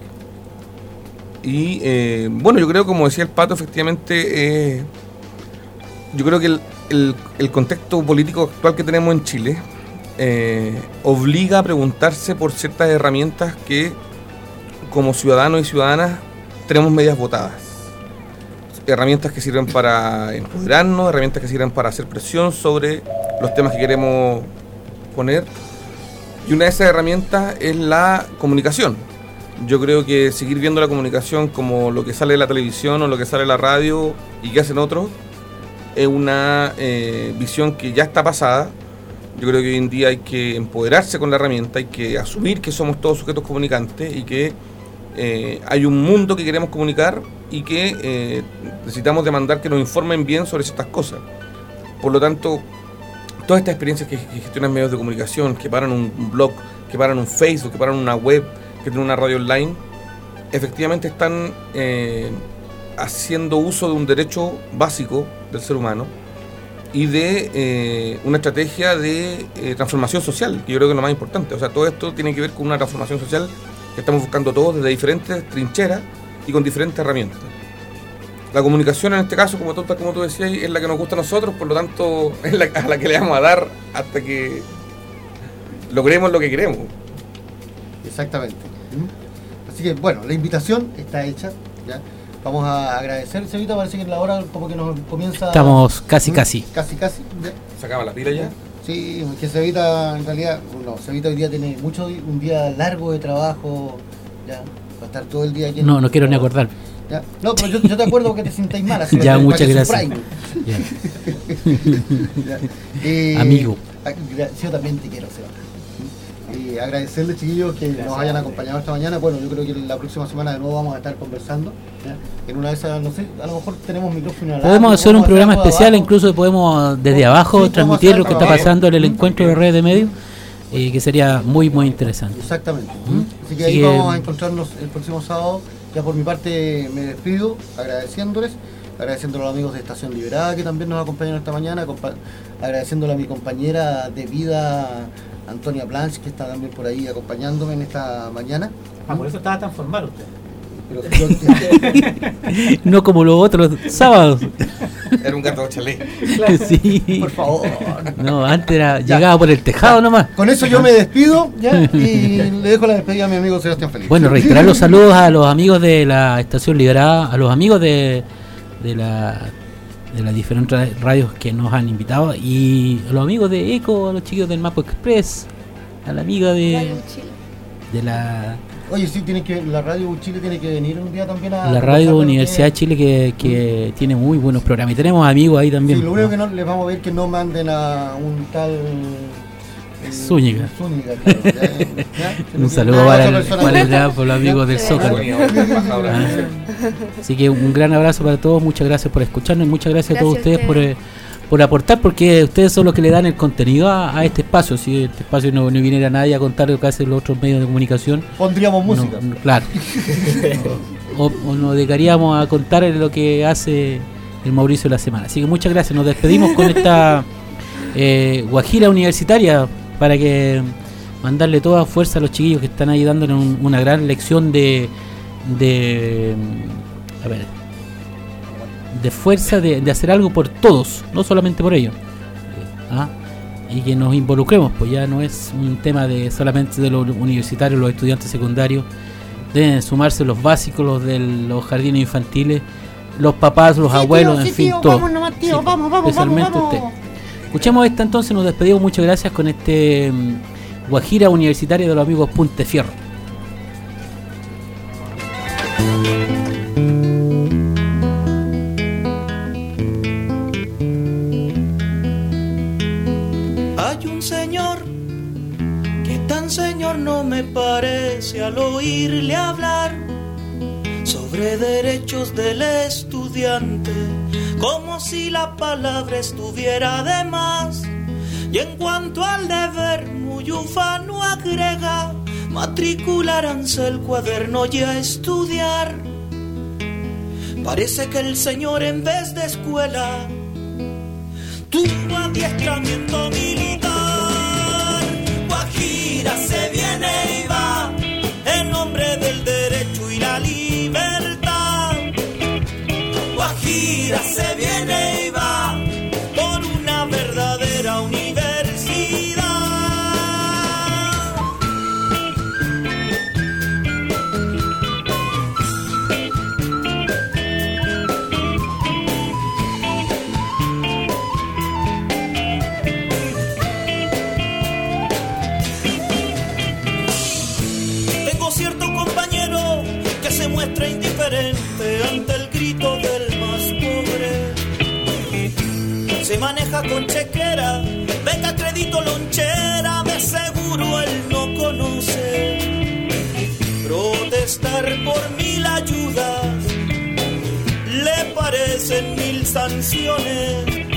Y eh, bueno, yo creo, como decía el Pato, efectivamente, eh, yo creo que el, el, el contexto político actual que tenemos en Chile eh, obliga a preguntarse por ciertas herramientas que, como ciudadanos y ciudadanas, tenemos medias votadas. Herramientas que sirven para empoderarnos, herramientas que sirven para hacer presión sobre los temas que queremos poner. Y una de esas herramientas es la comunicación. Yo creo que seguir viendo la comunicación como lo que sale de la televisión o lo que sale de la radio y que hacen otros es una eh, visión que ya está pasada. Yo creo que hoy en día hay que empoderarse con la herramienta, hay que asumir que somos todos sujetos comunicantes y que eh, hay un mundo que queremos comunicar y que eh, necesitamos demandar que nos informen bien sobre ciertas cosas. Por lo tanto, todas estas experiencias que, que gestionan medios de comunicación, que paran un, un blog, que paran un Facebook, que paran una web, que tienen una radio online, efectivamente están eh, haciendo uso de un derecho básico del ser humano y de eh, una estrategia de eh, transformación social, que yo creo que es lo más importante. O sea, todo esto tiene que ver con una transformación social que estamos buscando todos desde diferentes trincheras y con diferentes herramientas. La comunicación, en este caso, como tú, como tú decías, es la que nos gusta a nosotros, por lo tanto es la, a la que le vamos a dar hasta que logremos lo que queremos. Exactamente. Así que bueno, la invitación está hecha, ¿ya? Vamos a agradecer, Cevita, parece que la hora como que nos comienza... Estamos casi, ¿Mm? casi. Casi, casi. ¿Ya? ¿Se acaba la pila ya? Sí, que Cevita, en realidad, no, Cevita hoy día tiene mucho, un día largo de trabajo, ya, va a estar todo el día aquí. No, no quiero ni acordar. ¿Ya? No, pero yo, yo te acuerdo que te sintáis mal. Así ya, muchas gracias. Ya. Ya. Eh, Amigo. Yo también te quiero, Seba. Y agradecerles, chiquillos, que Gracias, nos hayan acompañado esta mañana. Bueno, yo creo que la próxima semana de nuevo vamos a estar conversando, ¿ya? En una de esas, no sé, a lo mejor tenemos micrófono. Podemos hacer un programa especial, incluso podemos desde abajo sí, transmitir lo que está pasando en el encuentro de redes de medios, eh, que sería muy, muy interesante. Exactamente. ¿Mm? Así que ahí Así vamos que, a encontrarnos el próximo sábado. Ya por mi parte me despido, agradeciéndoles, agradeciéndole a los amigos de Estación Liberada que también nos acompañaron esta mañana, agradeciéndole a mi compañera de vida, Antonia Blanche, que está también por ahí acompañándome en esta mañana. Ah, por eso estaba tan formal usted. Pero yo, no como los otros sábados. Era un gato chalé. Claro. Sí. Por favor. No, antes era, llegaba por el tejado ya. Nomás. Con eso yo me despido ya, y le dejo la despedida a mi amigo Sebastián Felipe. Bueno, reiterar los saludos a los amigos de la Estación Liberada, a los amigos de, de la de las diferentes radios que nos han invitado, y a los amigos de ECO, a los chicos del Mapo Express, a la amiga de de la Oye, sí, tiene que, la Radio Chile tiene que venir un día también a... La Radio Universidad de Chile que, que mm. tiene muy buenos programas. Y tenemos amigos ahí también. Sí, lo único que no les vamos a ver que no manden a un tal... Eh, Zúñiga. Zúñiga, claro. Ya, ya, un saludo para, el, para, el, para los amigos del Zócalo. Ah. Así que un gran abrazo para todos. Muchas gracias por escucharnos. Muchas gracias, gracias a todos ustedes por... Eh, por aportar, porque ustedes son los que le dan el contenido a, a este espacio. Si este espacio no, no viniera nadie a contar lo que hacen los otros medios de comunicación, pondríamos música. No, claro. o, o nos dedicaríamos a contar lo que hace el Mauricio de la semana. Así que muchas gracias. Nos despedimos con esta eh, guajira universitaria para que mandarle toda fuerza a los chiquillos que están ahí dándonos un, una gran lección de, de a ver. de fuerza de, de hacer algo por todos, no solamente por ellos, ¿ah? Y que nos involucremos, pues ya no es un tema de solamente de los universitarios, los estudiantes secundarios, deben sumarse los básicos, los de los jardines infantiles, los papás, los sí, abuelos, tío, en sí, fin, tío, todo. Vamos, nomás, tío, sí, vamos, vamos, especialmente vamos, vamos. usted. Escuchemos esta entonces, nos despedimos, muchas gracias con este um, guajira universitaria de los amigos Punte Fierro. Hay un señor que tan señor no me parece al oírle hablar sobre derechos del estudiante, como si la palabra estuviera de más. Y en cuanto al deber, muy ufano agrega: matricularánse el cuaderno y a estudiar. Parece que el señor en vez de escuela tuvo adiestramiento militar. Guajira se viene y va en nombre del derecho y la libertad. Guajira se viene y va por una verdadera universidad. Tengo cierto compañero que se muestra indiferente ante el grito del más pobre. Se maneja con chequera, venga crédito lonchera, de seguro él no conoce. Protestar por mil ayudas le parecen mil sanciones.